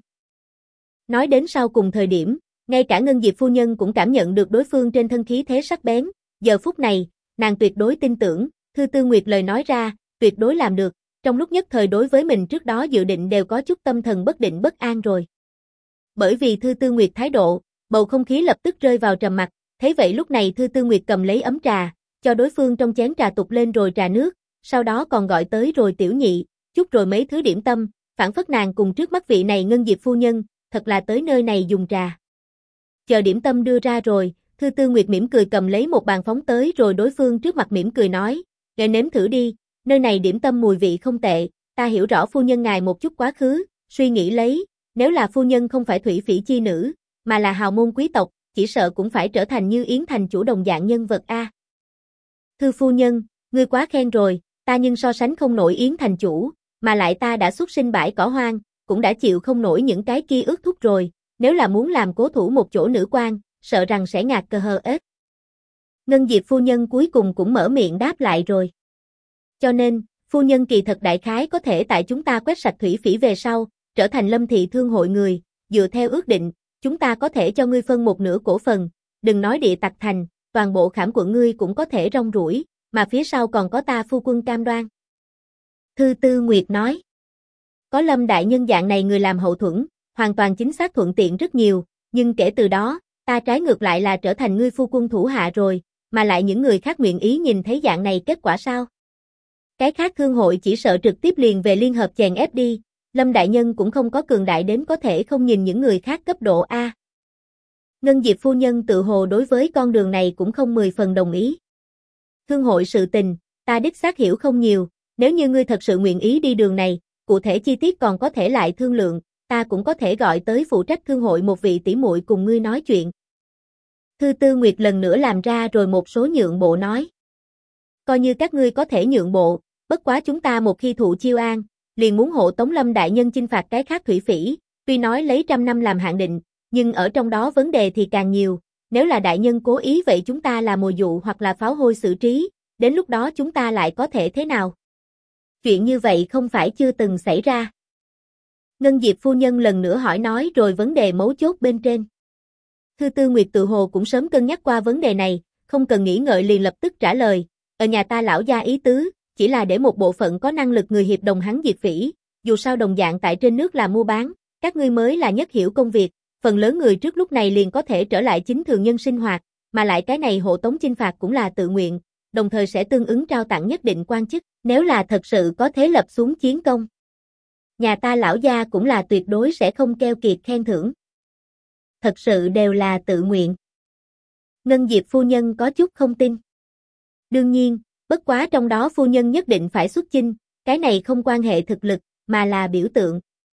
Nói đến sau cùng thời điểm, ngay cả Ngân Diệp phu nhân cũng cảm nhận được đối phương trên thân khí thế sắc bén, giờ phút này, nàng tuyệt đối tin tưởng, Thư Tư Nguyệt lời nói ra, tuyệt đối làm được, trong lúc nhất thời đối với mình trước đó dự định đều có chút tâm thần bất định bất an rồi. Bởi vì Thư Tư Nguyệt thái độ, bầu không khí lập tức rơi vào trầm mặc, thế vậy lúc này Thư Tư Nguyệt cầm lấy ấm trà, cho đối phương trong chén trà tục lên rồi trà nước, sau đó còn gọi tới rồi tiểu nhị, chút rồi mấy thứ điểm tâm, phản phất nàng cùng trước mắt vị này Ngân Diệp phu nhân, thật là tới nơi này dùng trà. Chờ điểm tâm đưa ra rồi, Thư Tư Nguyệt mỉm cười cầm lấy một bàn phóng tới rồi đối phương trước mặt mỉm cười nói, "Ngài nếm thử đi, nơi này điểm tâm mùi vị không tệ, ta hiểu rõ phu nhân ngài một chút quá khứ, suy nghĩ lấy, nếu là phu nhân không phải thủy phỉ chi nữ, mà là hào môn quý tộc, chỉ sợ cũng phải trở thành như Yến thành chủ đồng dạng nhân vật a." "Thư phu nhân, ngươi quá khen rồi, ta nhưng so sánh không nổi Yến thành chủ, mà lại ta đã xuất sinh bãi cỏ hoang, cũng đã chịu không nổi những cái kia ước thúc rồi, nếu là muốn làm cố thủ một chỗ nữ quan, sợ rằng sẽ ngạt cờ hờ ết." Ngân Diệp phu nhân cuối cùng cũng mở miệng đáp lại rồi. "Cho nên, phu nhân kỳ thật đại khái có thể tại chúng ta quét sạch thủy phỉ về sau, trở thành Lâm thị thương hội người, dựa theo ước định, chúng ta có thể cho ngươi phân một nửa cổ phần, đừng nói địa tặc thành, toàn bộ Khảm quận ngươi cũng có thể rong ruổi, mà phía sau còn có ta phu quân cam đoan." Thư Tư Nguyệt nói. Có Lâm đại nhân dạng này người làm hậu thuẫn, hoàn toàn chính xác thuận tiện rất nhiều, nhưng kể từ đó, ta trái ngược lại là trở thành ngươi phu quân thủ hạ rồi, mà lại những người khác nguyện ý nhìn thấy dạng này kết quả sao? Cái khác thương hội chỉ sợ trực tiếp liền về liên hợp chèn ép đi, Lâm đại nhân cũng không có cường đại đến có thể không nhìn những người khác cấp độ A. Ngân Diệp phu nhân tự hồ đối với con đường này cũng không 10 phần đồng ý. Thương hội sự tình, ta đích xác hiểu không nhiều, nếu như ngươi thật sự nguyện ý đi đường này, cụ thể chi tiết còn có thể lại thương lượng, ta cũng có thể gọi tới phụ trách thương hội một vị tỷ muội cùng ngươi nói chuyện. Thư Tư Nguyệt lần nữa làm ra rồi một số nhượng bộ nói. Coi như các ngươi có thể nhượng bộ, bất quá chúng ta một khi thụ chiêu an, liền muốn hộ tống Lâm đại nhân chinh phạt cái khác thủy phỉ, tuy nói lấy 100 năm làm hạn định, nhưng ở trong đó vấn đề thì càng nhiều, nếu là đại nhân cố ý vậy chúng ta là mồi dụ hoặc là pháo hôi xử trí, đến lúc đó chúng ta lại có thể thế nào? Chuyện như vậy không phải chưa từng xảy ra. Ngân Diệp phu nhân lần nữa hỏi nói rồi vấn đề mấu chốt bên trên. Thư Tư Nguyệt tự hồ cũng sớm cân nhắc qua vấn đề này, không cần nghĩ ngợi liền lập tức trả lời, ở nhà ta lão gia ý tứ, chỉ là để một bộ phận có năng lực người hiệp đồng hắn diệt phỉ, dù sao đồng dạng tại trên nước là mua bán, các ngươi mới là nhất hiểu công việc, phần lớn người trước lúc này liền có thể trở lại chính thường nhân sinh hoạt, mà lại cái này hộ tống chinh phạt cũng là tự nguyện, đồng thời sẽ tương ứng trao tặng nhất định quan chức, nếu là thật sự có thế lập xuống chiến công. Nhà ta lão gia cũng là tuyệt đối sẽ không keo kiệt khen thưởng. Thật sự đều là tự nguyện. Ngân Diệp phu nhân có chút không tin. Đương nhiên, bất quá trong đó phu nhân nhất định phải xuất chinh, cái này không quan hệ thực lực, mà là biểu tượng.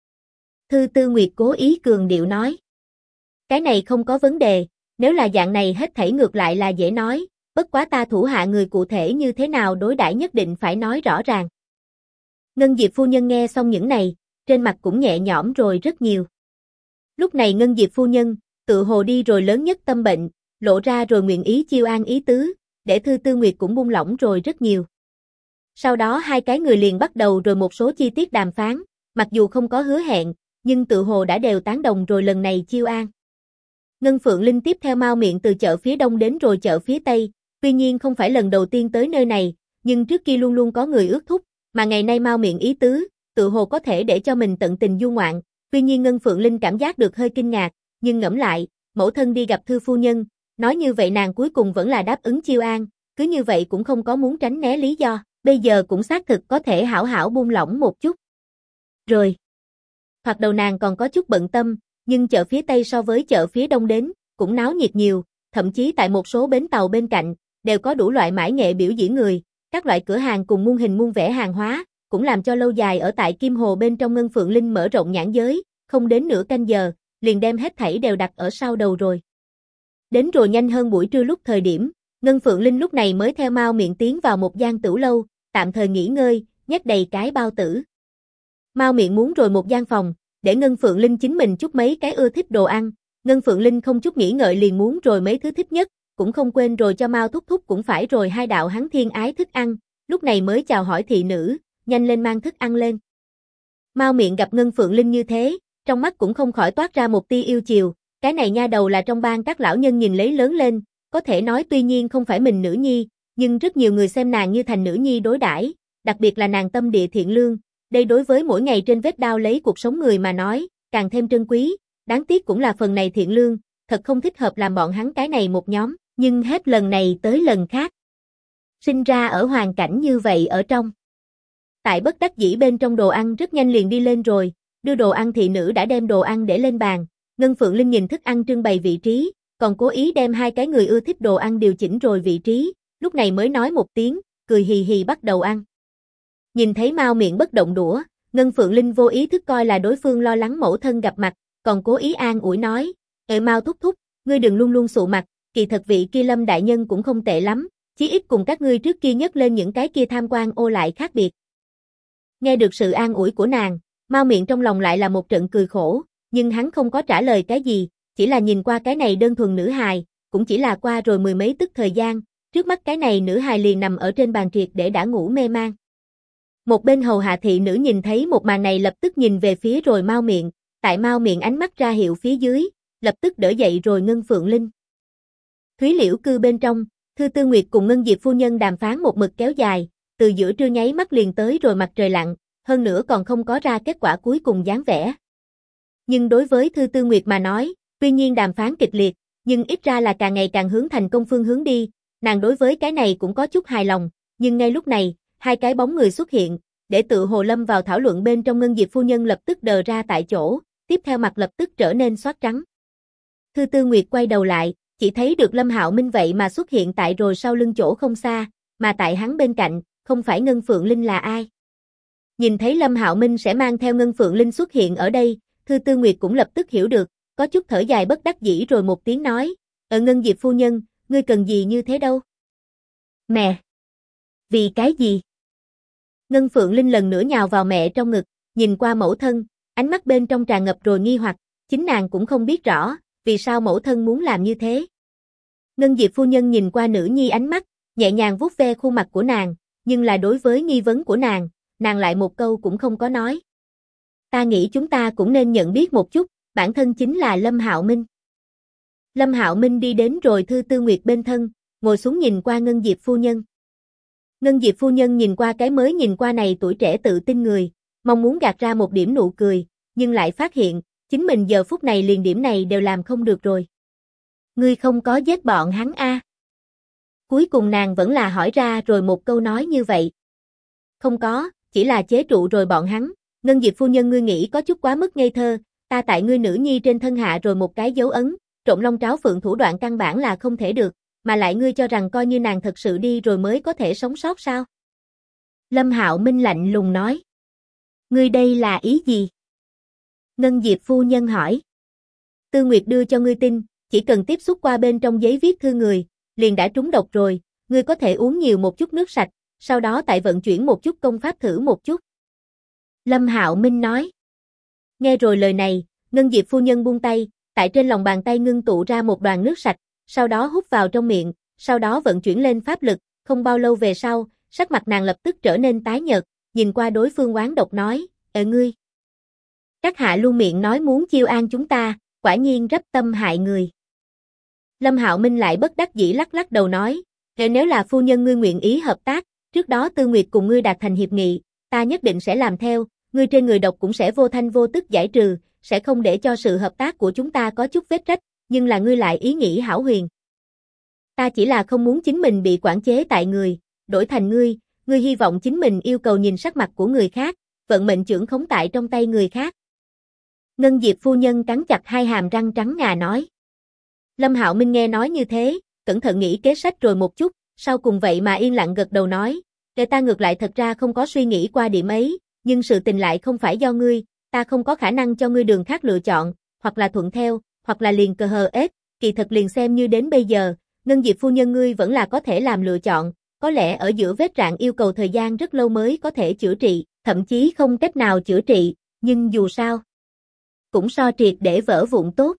Thư Tư Nguyệt cố ý cường điệu nói. Cái này không có vấn đề, nếu là dạng này hết thảy ngược lại là dễ nói, bất quá ta thủ hạ người cụ thể như thế nào đối đãi nhất định phải nói rõ ràng. Ngân Diệp phu nhân nghe xong những này, trên mặt cũng nhẹ nhõm rồi rất nhiều. Lúc này Ngân Diệp phu nhân, tự hồ đi rồi lớn nhất tâm bệnh, lộ ra rồi nguyện ý chiêu an ý tứ, để Thư Tư Nguyệt cũng buông lỏng rồi rất nhiều. Sau đó hai cái người liền bắt đầu rồi một số chi tiết đàm phán, mặc dù không có hứa hẹn, nhưng tự hồ đã đều tán đồng rồi lần này chiêu an. Ngân Phượng Linh tiếp theo mau miệng từ chợ phía đông đến rồi chợ phía tây, tuy nhiên không phải lần đầu tiên tới nơi này, nhưng trước kia luôn luôn có người ước thúc, mà ngày nay mau miệng ý tứ, tự hồ có thể để cho mình tận tình du ngoạn, tuy nhiên Ngân Phượng Linh cảm giác được hơi kinh ngạc, nhưng ngẫm lại, mẫu thân đi gặp Thư phu nhân, nói như vậy nàng cuối cùng vẫn là đáp ứng chiêu an, cứ như vậy cũng không có muốn tránh né lý do, bây giờ cũng xác thực có thể hảo hảo buông lỏng một chút. Rồi, hoặc đầu nàng còn có chút bận tâm, nhưng chợ phía Tây so với chợ phía Đông đến, cũng náo nhiệt nhiều, thậm chí tại một số bến tàu bên cạnh, đều có đủ loại mãi nghệ biểu diễn người, các loại cửa hàng cùng muôn hình muôn vẻ hàng hóa, cũng làm cho lâu dài ở tại Kim Hồ bên trong Ngân Phượng Linh mở rộng nhãn giới, không đến nửa canh giờ, liền đem hết thảy đều đặt ở sau đầu rồi. Đến rồi nhanh hơn buổi trưa lúc thời điểm, Ngân Phượng Linh lúc này mới theo Mao Miện tiến vào một gian tửu lâu, tạm thời nghỉ ngơi, nhét đầy cái bao tử. Mao Miện muốn rồi một gian phòng, để Ngân Phượng Linh chính mình chút mấy cái ưa thích đồ ăn, Ngân Phượng Linh không chút nghĩ ngợi liền muốn rồi mấy thứ thích nhất, cũng không quên rồi cho Mao Thúc Thúc cũng phải rồi hai đạo hắn thiên ái thức ăn, lúc này mới chào hỏi thị nữ, nhanh lên mang thức ăn lên. Mao Miện gặp Ngân Phượng Linh như thế, trong mắt cũng không khỏi toát ra một tia yêu chiều, cái này nha đầu là trong bang các lão nhân nhìn lấy lớn lên, có thể nói tuy nhiên không phải mình nữ nhi, nhưng rất nhiều người xem nàng như thành nữ nhi đối đãi, đặc biệt là nàng tâm địa thiện lương, đây đối với mỗi ngày trên vết đao lấy cuộc sống người mà nói, càng thêm trân quý, đáng tiếc cũng là phần này thiện lương, thật không thích hợp làm bọn hắn cái này một nhóm, nhưng hết lần này tới lần khác. Sinh ra ở hoàn cảnh như vậy ở trong. Tại bất đắc dĩ bên trong đồ ăn rất nhanh liền đi lên rồi, đưa đồ ăn thị nữ đã đem đồ ăn để lên bàn, Ngân Phượng Linh nhìn thức ăn trưng bày vị trí, còn cố ý đem hai cái người ưa thích đồ ăn điều chỉnh rồi vị trí, lúc này mới nói một tiếng, cười hì hì bắt đầu ăn. Nhìn thấy Mao Miện bất động đũa, Ngân Phượng Linh vô ý thức coi là đối phương lo lắng mẫu thân gặp mặt, còn cố ý an ủi nói, Mao Thúc Thúc, ngươi đừng luôn luôn sụ mặt, kỳ thật vị kia Lâm đại nhân cũng không tệ lắm, chí ít cùng các ngươi trước kia nhấc lên những cái kia tham quan ô lại khác biệt. Nghe được sự an ủi của nàng, Mao Miện trong lòng lại là một trận cười khổ, nhưng hắn không có trả lời cái gì, chỉ là nhìn qua cái này đơn thuần nữ hài, cũng chỉ là qua rồi mười mấy tức thời gian, trước mắt cái này nữ hài liền nằm ở trên bàn triệt để đã ngủ mê man. Một bên hầu hạ thị nữ nhìn thấy một màn này lập tức nhìn về phía rồi Mao Miện, tại Mao Miện ánh mắt ra hiệu phía dưới, lập tức đỡ dậy rồi Ngân Phượng Linh. Thúy Liễu cư bên trong, Thư Tư Nguyệt cùng Ngân Diệp phu nhân đàm phán một mực kéo dài, từ giữa trưa nháy mắt liền tới rồi mặt trời lặn, hơn nữa còn không có ra kết quả cuối cùng dáng vẻ. Nhưng đối với Thư Tư Nguyệt mà nói, tuy nhiên đàm phán kịch liệt, nhưng ít ra là càng ngày càng hướng thành công phương hướng đi, nàng đối với cái này cũng có chút hài lòng, nhưng ngay lúc này, hai cái bóng người xuất hiện, để tự hồ lâm vào thảo luận bên trong Ngân Diệp phu nhân lập tức đờ ra tại chỗ, tiếp theo mặt lập tức trở nên xót trắng. Thư Tư Nguyệt quay đầu lại, chỉ thấy được Lâm Hạo Minh vậy mà xuất hiện tại rồi sau lưng chỗ không xa, mà tại hắn bên cạnh, không phải Ngân Phượng Linh là ai. Nhìn thấy Lâm Hạo Minh sẽ mang theo Ngân Phượng Linh xuất hiện ở đây, Thư Tư Nguyệt cũng lập tức hiểu được, có chút thở dài bất đắc dĩ rồi một tiếng nói, Ngân Diệp phu nhân, ngươi cần gì như thế đâu? Mẹ! Vì cái gì? Ngân Phượng Linh lần nữa nhào vào mẹ trong ngực, nhìn qua mẫu thân, ánh mắt bên trong tràn ngập rồi nghi hoặc, chính nàng cũng không biết rõ, vì sao mẫu thân muốn làm như thế. Ngân Diệp phu nhân nhìn qua nữ nhi ánh mắt, nhẹ nhàng vuốt ve khuôn mặt của nàng, nhưng là đối với nghi vấn của nàng lại một câu cũng không có nói. Ta nghĩ chúng ta cũng nên nhận biết một chút, bản thân chính là Lâm Hạo Minh. Lâm Hạo Minh đi đến rồi Thư Tư Nguyệt bên thân, ngồi xuống nhìn qua Ngân Diệp phu nhân. Ngân Diệp phu nhân nhìn qua cái mới nhìn qua này tuổi trẻ tự tin người, mong muốn gạt ra một điểm nụ cười, nhưng lại phát hiện, chính mình giờ phút này liền điểm này đều làm không được rồi. Ngươi không có giết bọn hắn a? Cuối cùng nàng vẫn là hỏi ra rồi một câu nói như vậy. Không có, chỉ là chế trụ rồi bọn hắn. Ngân Diệp phu nhân ngươi nghĩ có chút quá mức ngây thơ, ta tại ngươi nữ nhi trên thân hạ rồi một cái dấu ấn, trộn lông tráo phượng thủ đoạn căn bản là không thể được, mà lại ngươi cho rằng coi như nàng thật sự đi rồi mới có thể sống sót sao? Lâm Hạo Minh lạnh lùng nói. Ngươi đây là ý gì? Ngân Diệp phu nhân hỏi. Tư Nguyệt đưa cho ngươi tin, chỉ cần tiếp xúc qua bên trong giấy viết thư người, liền đã trúng độc rồi, ngươi có thể uống nhiều một chút nước sạch, sau đó tại vận chuyển một chút công pháp thử một chút. Lâm Hạo Minh nói. Nghe rồi lời này, Ngân Diệp phu nhân buông tay, tại trên lòng bàn tay ngưng tụ ra một đoàn nước sạch, sau đó hút vào trong miệng, sau đó vận chuyển lên pháp lực, không bao lâu về sau, sắc mặt nàng lập tức trở nên tái nhợt, nhìn qua đối phương oán độc nói, ngươi. Các hạ luôn miệng nói muốn chiêu an chúng ta, quả nhiên rắp tâm hại người. Lâm Hạo Minh lại bất đắc dĩ lắc lắc đầu nói, nếu là phu nhân ngươi nguyện ý hợp tác, trước đó Tư Nguyệt cùng ngươi đạt thành hiệp nghị, ta nhất định sẽ làm theo, ngươi trên người độc cũng sẽ vô thanh vô tức giải trừ, sẽ không để cho sự hợp tác của chúng ta có chút vết rách, nhưng là ngươi lại ý nghĩ hão huyền. Ta chỉ là không muốn chính mình bị quản chế tại người, đổi thành ngươi hy vọng chính mình yêu cầu nhìn sắc mặt của người khác, vận mệnh trưởng khống tại trong tay người khác. Ngân Diệp phu nhân cắn chặt hai hàm răng trắng ngà nói. Lâm Hạo Minh nghe nói như thế, cẩn thận nghĩ kế sách rồi một chút, sau cùng vậy mà yên lặng gật đầu nói, để ta ngược lại thật ra không có suy nghĩ qua điểm ấy, nhưng sự tình lại không phải do ngươi, ta không có khả năng cho ngươi đường khác lựa chọn, hoặc là thuận theo, hoặc là liền cờ hờ ết, kỳ thật liền xem như đến bây giờ, Ngân Diệp phu nhân ngươi vẫn là có thể làm lựa chọn, có lẽ ở giữa vết rạn yêu cầu thời gian rất lâu mới có thể chữa trị, thậm chí không cách nào chữa trị, nhưng dù sao, cũng so triệt để vỡ vụn tốt.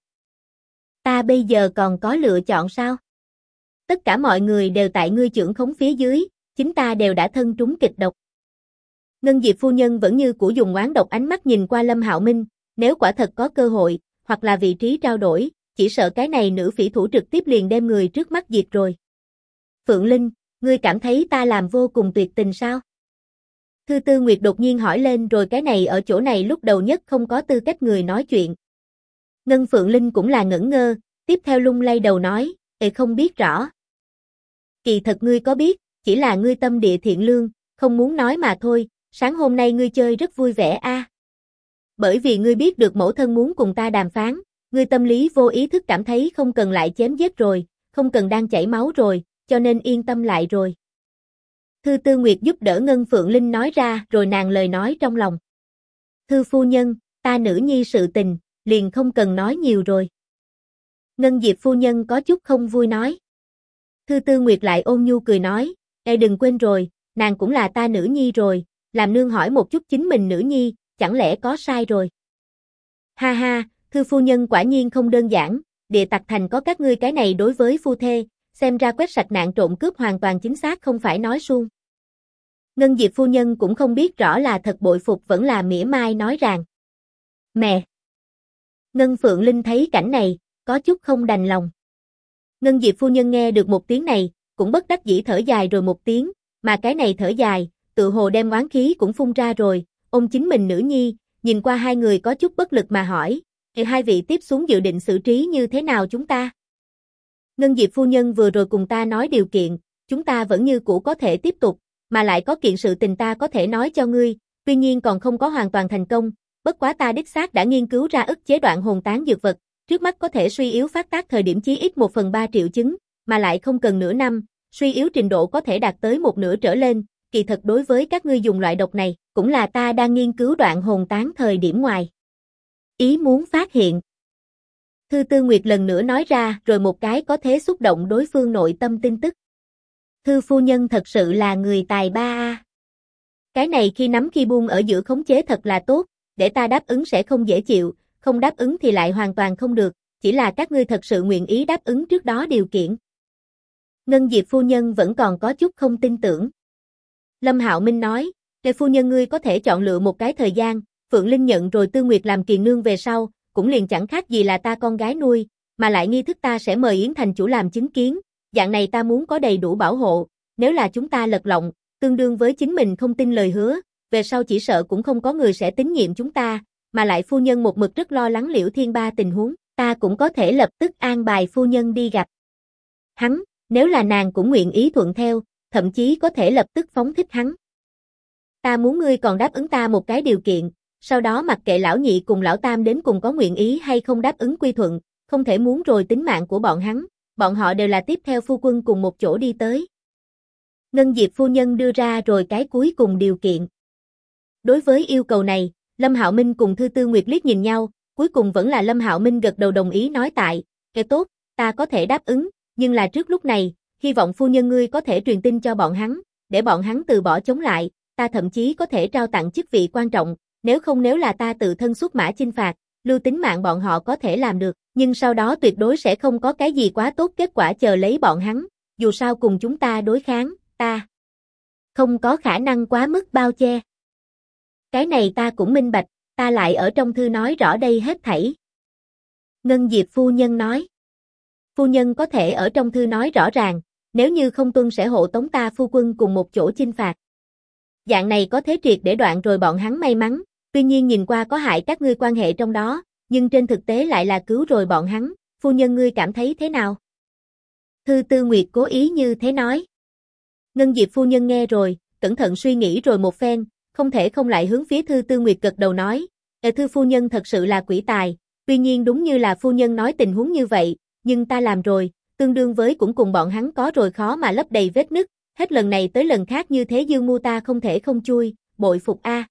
Ta bây giờ còn có lựa chọn sao? Tất cả mọi người đều tại ngươi chưởng khống phía dưới, chính ta đều đã thân trúng kịch độc. Ngân Diệp phu nhân vẫn như cũ dùng oán độc ánh mắt nhìn qua Lâm Hạo Minh, nếu quả thật có cơ hội, hoặc là vị trí trao đổi, chỉ sợ cái này nữ phỉ thủ trực tiếp liền đem người trước mắt diệt rồi. Phượng Linh, ngươi cảm thấy ta làm vô cùng tuyệt tình sao? Thư Tư Nguyệt đột nhiên hỏi lên rồi cái này ở chỗ này lúc đầu nhất không có tư cách người nói chuyện. Ngân Phượng Linh cũng là ngẩn ngơ, tiếp theo lung lay đầu nói, không biết rõ. Kỳ thật ngươi có biết, chỉ là ngươi tâm địa thiện lương, không muốn nói mà thôi, sáng hôm nay ngươi chơi rất vui vẻ a. Bởi vì ngươi biết được mẫu thân muốn cùng ta đàm phán, ngươi tâm lý vô ý thức cảm thấy không cần lại chém giết rồi, không cần đang chảy máu rồi, cho nên yên tâm lại rồi. Thư Tư Nguyệt giúp đỡ Ngân Phượng Linh nói ra rồi nàng lời nói trong lòng. Thư phu nhân, ta nữ nhi sự tình, liền không cần nói nhiều rồi. Ngân Diệp phu nhân có chút không vui nói. Thư Tư Nguyệt lại ôn nhu cười nói, đừng quên rồi, nàng cũng là ta nữ nhi rồi, làm nương hỏi một chút chính mình nữ nhi, chẳng lẽ có sai rồi. Ha ha, Thư phu nhân quả nhiên không đơn giản, địa tặc thành có các ngươi cái này đối với phu thê, xem ra quét sạch nạn trộm cướp hoàn toàn chính xác không phải nói suông. Ngân Diệp phu nhân cũng không biết rõ là thật bội phục vẫn là mỉa mai nói rằng. Mẹ! Ngân Phượng Linh thấy cảnh này, có chút không đành lòng. Ngân Diệp phu nhân nghe được một tiếng này, cũng bất đắc dĩ thở dài rồi một tiếng, mà cái này thở dài, tự hồ đem oán khí cũng phun ra rồi, ôm chính mình nữ nhi, nhìn qua hai người có chút bất lực mà hỏi, hai vị tiếp xuống dự định xử trí như thế nào chúng ta? Ngân Diệp phu nhân vừa rồi cùng ta nói điều kiện, chúng ta vẫn như cũ có thể tiếp tục, mà lại có kiện sự tình ta có thể nói cho ngươi, tuy nhiên còn không có hoàn toàn thành công, bất quá ta đích xác đã nghiên cứu ra ức chế đoạn hồn tán dược vật, trước mắt có thể suy yếu phát tác thời điểm chí ít 1/3 triệu chứng, mà lại không cần nửa năm, suy yếu trình độ có thể đạt tới 1/2 trở lên, kỳ thật đối với các ngươi dùng loại độc này, cũng là ta đang nghiên cứu đoạn hồn tán thời điểm ngoài. Ý muốn phát hiện. Thư Tư Nguyệt lần nữa nói ra rồi một cái có thế xúc động đối phương nội tâm tin tức. Thư phu nhân thật sự là người tài ba a. Cái này khi nắm khi buông ở giữa khống chế thật là tốt, để ta đáp ứng sẽ không dễ chịu, không đáp ứng thì lại hoàn toàn không được, chỉ là các ngươi thật sự nguyện ý đáp ứng trước đó điều kiện. Ngân Diệp phu nhân vẫn còn có chút không tin tưởng. Lâm Hạo Minh nói, phu nhân ngươi có thể chọn lựa một cái thời gian, Phượng Linh nhận rồi Tư Nguyệt làm kiền nương về sau, cũng liền chẳng khác gì là ta con gái nuôi, mà lại nghi thức ta sẽ mời Yến thành chủ làm chứng kiến, dạng này ta muốn có đầy đủ bảo hộ, nếu là chúng ta lật lọng, tương đương với chính mình không tin lời hứa, về sau chỉ sợ cũng không có người sẽ tín nhiệm chúng ta, mà lại phu nhân một mực rất lo lắng Liễu Thiên Ba tình huống, ta cũng có thể lập tức an bài phu nhân đi gặp hắn, nếu là nàng cũng nguyện ý thuận theo, thậm chí có thể lập tức phóng thích hắn. Ta muốn ngươi còn đáp ứng ta một cái điều kiện, sau đó mặc kệ lão nhị cùng lão tam đến cùng có nguyện ý hay không đáp ứng quy thuận, không thể muốn rồi tính mạng của bọn hắn, bọn họ đều là tiếp theo phu quân cùng một chỗ đi tới. Ngân Diệp phu nhân đưa ra rồi cái cuối cùng điều kiện. Đối với yêu cầu này, Lâm Hạo Minh cùng Thư Tư Nguyệt liếc nhìn nhau, cuối cùng vẫn là Lâm Hạo Minh gật đầu đồng ý nói tại, cái tốt, ta có thể đáp ứng, nhưng là trước lúc này, hy vọng phu nhân ngươi có thể truyền tin cho bọn hắn, để bọn hắn từ bỏ chống lại, ta thậm chí có thể trao tặng chức vị quan trọng, nếu là ta tự thân xuất mã chinh phạt, lưu tính mạng bọn họ có thể làm được, nhưng sau đó tuyệt đối sẽ không có cái gì quá tốt kết quả chờ lấy bọn hắn, dù sao cùng chúng ta đối kháng, ta không có khả năng quá mức bao che. Cái này ta cũng minh bạch, ta lại ở trong thư nói rõ đây hết thảy. Ngân Diệp phu nhân nói. Phu nhân có thể ở trong thư nói rõ ràng, nếu như không tuân sẽ hộ tống ta phu quân cùng một chỗ chinh phạt. Dạng này có thế triệt để đoạn rồi bọn hắn may mắn, tuy nhiên nhìn qua có hại các ngươi quan hệ trong đó, nhưng trên thực tế lại là cứu rồi bọn hắn, phu nhân ngươi cảm thấy thế nào? Thư Tư Nguyệt cố ý như thế nói. Ngân Diệp phu nhân nghe rồi, cẩn thận suy nghĩ rồi một phen, không thể không lại hướng phía Thư Tư Nguyệt gật đầu nói, Thư phu nhân thật sự là quỷ tài, tuy nhiên đúng như là phu nhân nói tình huống như vậy, nhưng ta làm rồi, tương đương với cũng cùng bọn hắn có rồi khó mà lấp đầy vết nứt, hết lần này tới lần khác như thế dương mưu ta không thể không chui, bội phục a.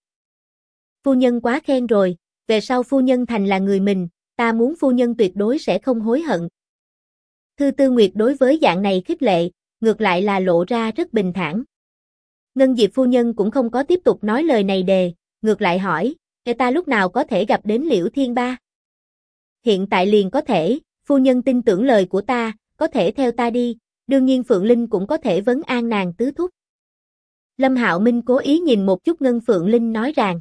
Phu nhân quá khen rồi, về sau phu nhân thành là người mình, ta muốn phu nhân tuyệt đối sẽ không hối hận. Thư Tư Nguyệt đối với dạng này khích lệ, ngược lại là lộ ra rất bình thản. Ngân Diệp phu nhân cũng không có tiếp tục nói lời này đề, ngược lại hỏi, ta lúc nào có thể gặp đến Liễu Thiên Ba? Hiện tại liền có thể, phu nhân tin tưởng lời của ta, có thể theo ta đi, đương nhiên Phượng Linh cũng có thể vấn an nàng tứ thúc. Lâm Hạo Minh cố ý nhìn một chút Ngân Phượng Linh nói rằng,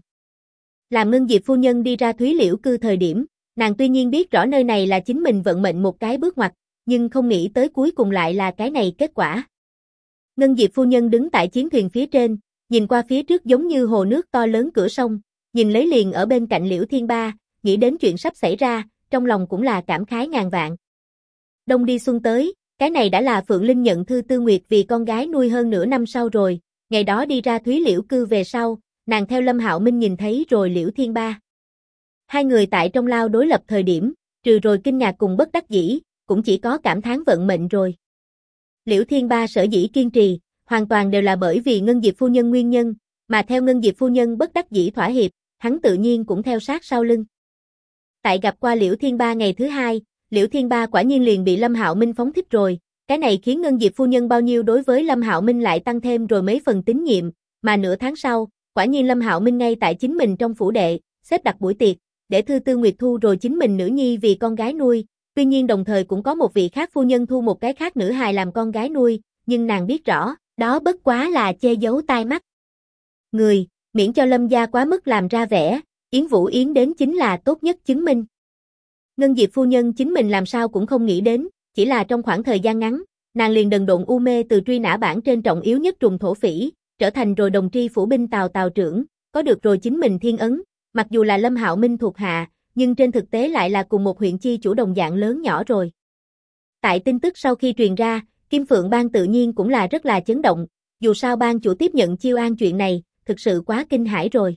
làm Ngân Diệp phu nhân đi ra Thúy Liễu cư thời điểm, nàng tuy nhiên biết rõ nơi này là chính mình vận mệnh một cái bước ngoặt, nhưng không nghĩ tới cuối cùng lại là cái này kết quả. Ngân Diệp phu nhân đứng tại chiến thuyền phía trên, nhìn qua phía trước giống như hồ nước to lớn cửa sông, nhìn lấy liền ở bên cạnh Liễu Thiên Ba, nghĩ đến chuyện sắp xảy ra, trong lòng cũng là cảm khái ngàn vạn. Đông đi xuân tới, cái này đã là Phượng Linh nhận Thư Tư Nguyệt vì con gái nuôi hơn nửa năm sau rồi, ngày đó đi ra Thúy Liễu cư về sau, nàng theo Lâm Hạo Minh nhìn thấy rồi Liễu Thiên Ba. Hai người tại trong lao đối lập thời điểm, trừ rồi kinh ngạc cùng bất đắc dĩ, cũng chỉ có cảm thán vận mệnh rồi. Liễu Thiên Ba sở dĩ kiên trì, hoàn toàn đều là bởi vì Ngân Diệp phu nhân nguyên nhân, mà theo Ngân Diệp phu nhân bất đắc dĩ thỏa hiệp, hắn tự nhiên cũng theo sát sau lưng. Tại gặp qua Liễu Thiên Ba ngày thứ hai, Liễu Thiên Ba quả nhiên liền bị Lâm Hạo Minh phóng thích rồi, cái này khiến Ngân Diệp phu nhân bao nhiêu đối với Lâm Hạo Minh lại tăng thêm rồi mấy phần tín nhiệm, mà nửa tháng sau, quả nhiên Lâm Hạo Minh ngay tại chính mình trong phủ đệ, xếp đặt buổi tiệc, để Thư Tư Nguyệt thu rồi chính mình nữ nhi vì con gái nuôi, tuy nhiên đồng thời cũng có một vị khác phu nhân thu một cái khác nữ hài làm con gái nuôi, nhưng nàng biết rõ, đó bất quá là che giấu tai mắt. Người, miễn cho Lâm gia quá mức làm ra vẻ, Yến Vũ Yến đến chính là tốt nhất chứng minh. Ngân Diệp phu nhân chính mình làm sao cũng không nghĩ đến, chỉ là trong khoảng thời gian ngắn, nàng liền đần độn u mê từ truy nã bảng trên trọng yếu nhất trùng thổ phỉ, trở thành rồi đồng tri phủ binh Tào trưởng, có được rồi chính mình thiên ấn, mặc dù là Lâm Hạo Minh thuộc hạ, nhưng trên thực tế lại là cùng một huyện chi chủ đồng dạng lớn nhỏ rồi. Tại tin tức sau khi truyền ra, Kim Phượng Bang tự nhiên cũng là rất là chấn động, dù sao bang chủ tiếp nhận chiêu an chuyện này, thực sự quá kinh hãi rồi.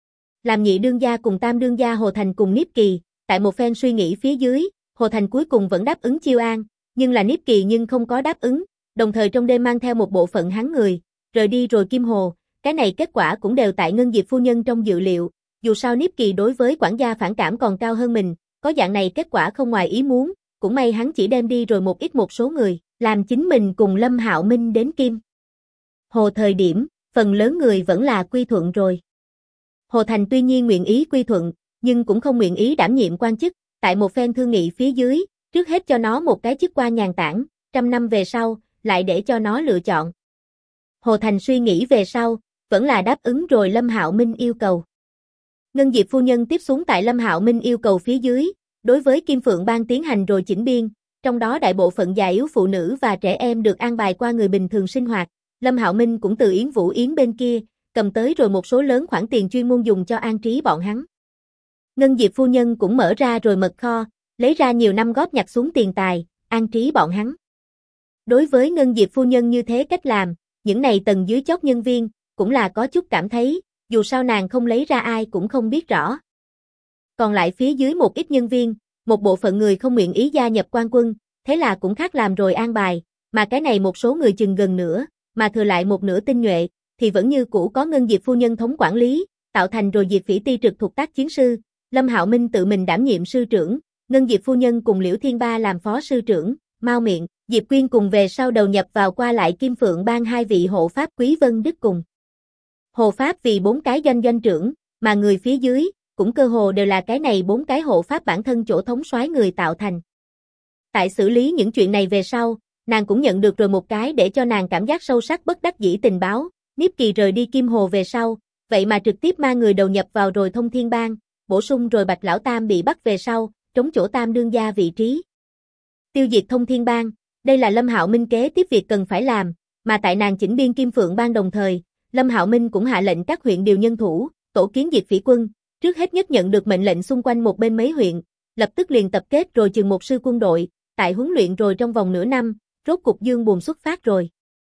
Làm nhị đương gia cùng tam đương gia Hồ Thành cùng Niếp Kỳ, tại một phen suy nghĩ phía dưới, Hồ Thành cuối cùng vẫn đáp ứng chiêu an, nhưng là Niếp Kỳ nhưng không có đáp ứng, đồng thời trong đêm mang theo một bộ phận hắn người, rời đi rồi Kim Hồ, cái này kết quả cũng đều tại Ngân Diệp phu nhân trong dự liệu, dù sao Niếp Kỳ đối với quản gia phản cảm còn cao hơn mình, có dạng này kết quả không ngoài ý muốn, cũng may hắn chỉ đem đi rồi một số người, làm chính mình cùng Lâm Hạo Minh đến Kim Hồ thời điểm, phần lớn người vẫn là quy thuận rồi. Hồ Thành tuy nhiên nguyện ý quy thuận, nhưng cũng không nguyện ý đảm nhiệm quan chức, tại một phen thương nghị phía dưới, trước hết cho nó một cái chức quan nhàn tản, 100 năm về sau, lại để cho nó lựa chọn. Hồ Thành suy nghĩ về sau, vẫn là đáp ứng rồi Lâm Hạo Minh yêu cầu. Ngân Diệp phu nhân tiếp xuống tại Lâm Hạo Minh yêu cầu phía dưới, đối với Kim Phượng Bang tiến hành rồi chỉnh biên, trong đó đại bộ phận già yếu phụ nữ và trẻ em được an bài qua người bình thường sinh hoạt, Lâm Hạo Minh cũng từ Yến Vũ Yến bên kia, cầm tới rồi một số lớn khoản tiền chuyên môn dùng cho an trí bọn hắn. Ngân Diệp phu nhân cũng mở ra rồi mật kho, lấy ra nhiều năm góp nhặt xuống tiền tài, an trí bọn hắn. Đối với Ngân Diệp phu nhân như thế cách làm, những này tầng dưới chót nhân viên, cũng là có chút cảm thấy, dù sao nàng không lấy ra ai cũng không biết rõ. Còn lại phía dưới một ít nhân viên, một bộ phận người không nguyện ý gia nhập quan quân, thế là cũng khác làm rồi an bài, mà cái này một số người chừng gần nửa, mà thừa lại một nửa tinh nhuệ, thì vẫn như cũ có Ngân Diệp phu nhân thống quản lý, tạo thành rồi Diệp Phỉ Ti trực thuộc tác chiến sư, Lâm Hạo Minh tự mình đảm nhiệm sư trưởng, Ngân Diệp phu nhân cùng Liễu Thiên Ba làm phó sư trưởng, Mao Miệng, Diệp Quyên cùng về sau đầu nhập vào qua lại Kim Phượng Bang hai vị hộ pháp Quý Vân Đức cùng hộ pháp vì 4 cái doanh trưởng, mà người phía dưới, cũng cơ hồ đều là cái này 4 cái hộ pháp bản thân chỗ thống soái người tạo thành. Tại xử lý những chuyện này về sau, nàng cũng nhận được rồi một cái để cho nàng cảm giác sâu sắc bất đắc dĩ tình báo, Niếp Kỳ rời đi Kim Hồ về sau, vậy mà trực tiếp mang người đầu nhập vào rồi Thông Thiên Bang, bổ sung rồi Bạch Lão Tam bị bắt về sau, trống chỗ Tam đương gia vị trí. Tiêu diệt Thông Thiên Bang, đây là Lâm Hạo Minh kế tiếp việc cần phải làm, mà tại nàng chỉnh biên Kim Phượng Bang đồng thời, Lâm Hạo Minh cũng hạ lệnh các huyện điều nhân thủ, tổ kiến Diệp Phỉ quân, trước hết nhất nhận được mệnh lệnh xung quanh một bên mấy huyện, lập tức liền tập kết rồi chừng một sư quân đội, tại huấn luyện rồi trong vòng nửa năm, rốt cục dương buồm xuất phát rồi.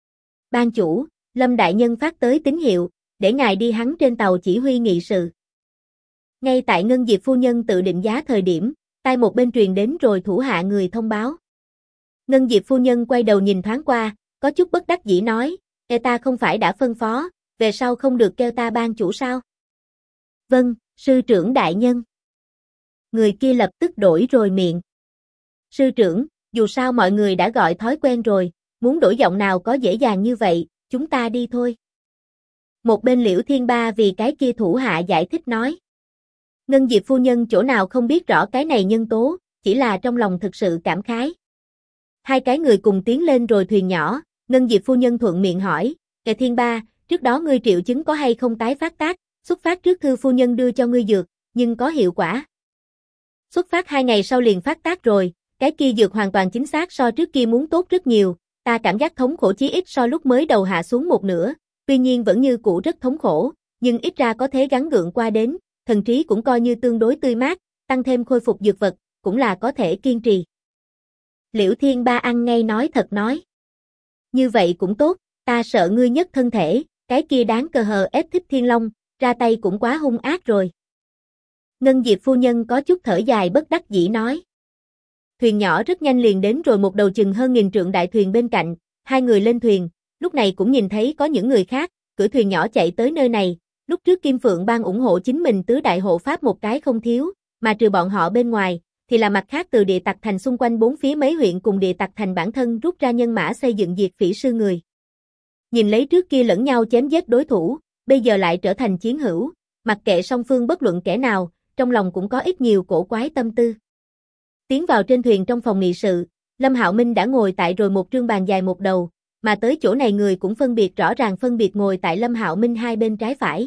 Ban chủ, Lâm đại nhân phát tới tín hiệu, để ngài đi hắn trên tàu chỉ huy nghị sự. Ngay tại Ngân Diệp phu nhân tự định giá thời điểm, tai một bên truyền đến rồi thủ hạ người thông báo. Ngân Diệp phu nhân quay đầu nhìn thoáng qua, có chút bất đắc dĩ nói, ta không phải đã phân phó, về sau không được kêu ta ban chủ sao? Vâng, sư trưởng đại nhân. Người kia lập tức đổi rồi miệng. Sư trưởng, dù sao mọi người đã gọi thói quen rồi, muốn đổi giọng nào có dễ dàng như vậy, chúng ta đi thôi. Một bên Liễu Thiên Ba vì cái kia thủ hạ giải thích nói. Ngân Diệp phu nhân chỗ nào không biết rõ cái này nhân tố, chỉ là trong lòng thực sự cảm khái. Hai cái người cùng tiến lên rồi thuyền nhỏ, Ngân Diệp phu nhân thuận miệng hỏi, Thiên Ba, trước đó ngươi triệu chứng có hay không tái phát tác, xuất phát trước thư phu nhân đưa cho ngươi dược, nhưng có hiệu quả. Xuất phát 2 ngày sau liền phát tác rồi, cái kia dược hoàn toàn chính xác so trước kia muốn tốt rất nhiều, ta cảm giác thống khổ chí ít so lúc mới đầu hạ xuống một nửa, tuy nhiên vẫn như cũ rất thống khổ, nhưng ít ra có thể gắng gượng qua đến, thần trí cũng coi như tương đối tươi mát, tăng thêm khôi phục dược vật, cũng là có thể kiên trì. Liễu Thiên Ba ăn ngay nói thật nói. Như vậy cũng tốt, ta sợ ngươi nhất thân thể, cái kia đáng cờ hờ ép Thích Thiên Long, ra tay cũng quá hung ác rồi. Ngân Diệp phu nhân có chút thở dài bất đắc dĩ nói. Thuyền nhỏ rất nhanh liền đến rồi một đầu chừng hơn 1000 trượng đại thuyền bên cạnh, hai người lên thuyền, lúc này cũng nhìn thấy có những người khác, cưỡi thuyền nhỏ chạy tới nơi này, lúc trước Kim Phượng Bang ủng hộ chính mình tứ đại hộ pháp một cái không thiếu, mà trừ bọn họ bên ngoài, thì là mặt khác từ Địa Tặc Thành xung quanh 4 phía mấy huyện cùng Địa Tặc Thành bản thân rút ra nhân mã xây dựng diệt phỉ sư người. Nhìn lấy trước kia lẫn nhau chém giết đối thủ, bây giờ lại trở thành chiến hữu, mặc kệ song phương bất luận kẻ nào, trong lòng cũng có ít nhiều cổ quái tâm tư. Tiến vào trên thuyền trong phòng nghị sự, Lâm Hạo Minh đã ngồi tại rồi một trương bàn dài một đầu, mà tới chỗ này người cũng phân biệt rõ ràng phân biệt ngồi tại Lâm Hạo Minh hai bên trái phải.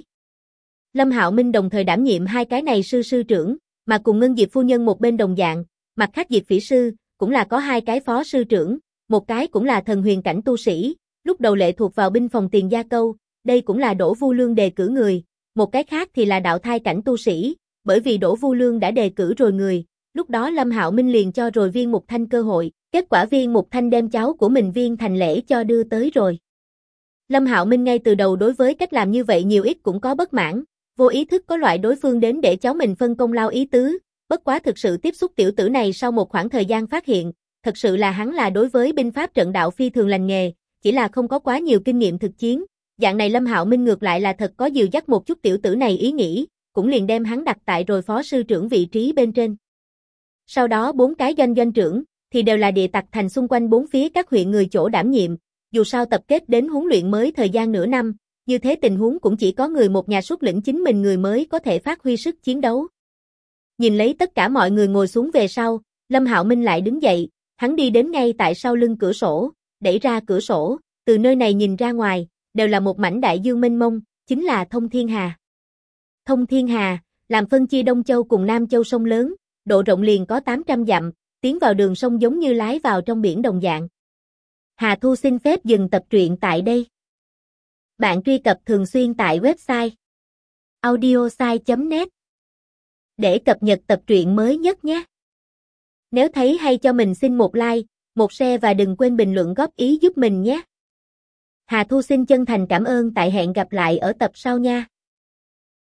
Lâm Hạo Minh đồng thời đảm nhiệm hai cái này sư trưởng, mà cùng Ngân Diệp phu nhân một bên đồng dạng, mặt khác Diệt Phỉ sư cũng là có hai cái phó sư trưởng, một cái cũng là thần huyền cảnh tu sĩ, lúc đầu lệ thuộc vào binh phòng Tiền Gia Câu, đây cũng là Đỗ Vu Lương đề cử người, một cái khác thì là đạo thai cảnh tu sĩ, bởi vì Đỗ Vu Lương đã đề cử rồi người, lúc đó Lâm Hạo Minh liền cho rồi Viên Mục Thanh cơ hội, kết quả Viên Mục Thanh đem cháu của mình Viên Thành Lễ cho đưa tới rồi. Lâm Hạo Minh ngay từ đầu đối với cách làm như vậy nhiều ít cũng có bất mãn, vô ý thức có loại đối phương đến để cháu mình phân công lao ý tứ, bất quá thực sự tiếp xúc tiểu tử này sau một khoảng thời gian phát hiện, thật sự là hắn là đối với binh pháp trận đạo phi thường lành nghề, chỉ là không có quá nhiều kinh nghiệm thực chiến, dạng này Lâm Hạo Minh ngược lại là thật có dìu dắt một chút tiểu tử này ý nghĩ, cũng liền đem hắn đặt tại rồi phó sư trưởng vị trí bên trên. Sau đó 4 cái doanh trưởng thì đều là Địa Tặc Thành xung quanh 4 phía các huyện người chỗ đảm nhiệm, dù sao tập kết đến huấn luyện mới thời gian nửa năm, như thế tình huống cũng chỉ có người một nhà xuất lĩnh chính mình người mới có thể phát huy sức chiến đấu. Nhìn lấy tất cả mọi người ngồi xuống về sau, Lâm Hạo Minh lại đứng dậy, hắn đi đến ngay tại sau lưng cửa sổ, đẩy ra cửa sổ, từ nơi này nhìn ra ngoài, đều là một mảnh đại dương mênh mông, chính là Thông Thiên Hà. Thông Thiên Hà, làm phân chia Đông Châu cùng Nam Châu sông lớn, độ rộng liền có 800 dặm, tiến vào đường sông giống như lái vào trong biển đồng dạng. Hà Thu xin phép dừng tập truyện tại đây. Bạn truy cập thường xuyên tại website audiosai.net để cập nhật tập truyện mới nhất nhé. Nếu thấy hay cho mình xin một like, một share và đừng quên bình luận góp ý giúp mình nhé. Hà Thu xin chân thành cảm ơn, tại hẹn gặp lại ở tập sau nha.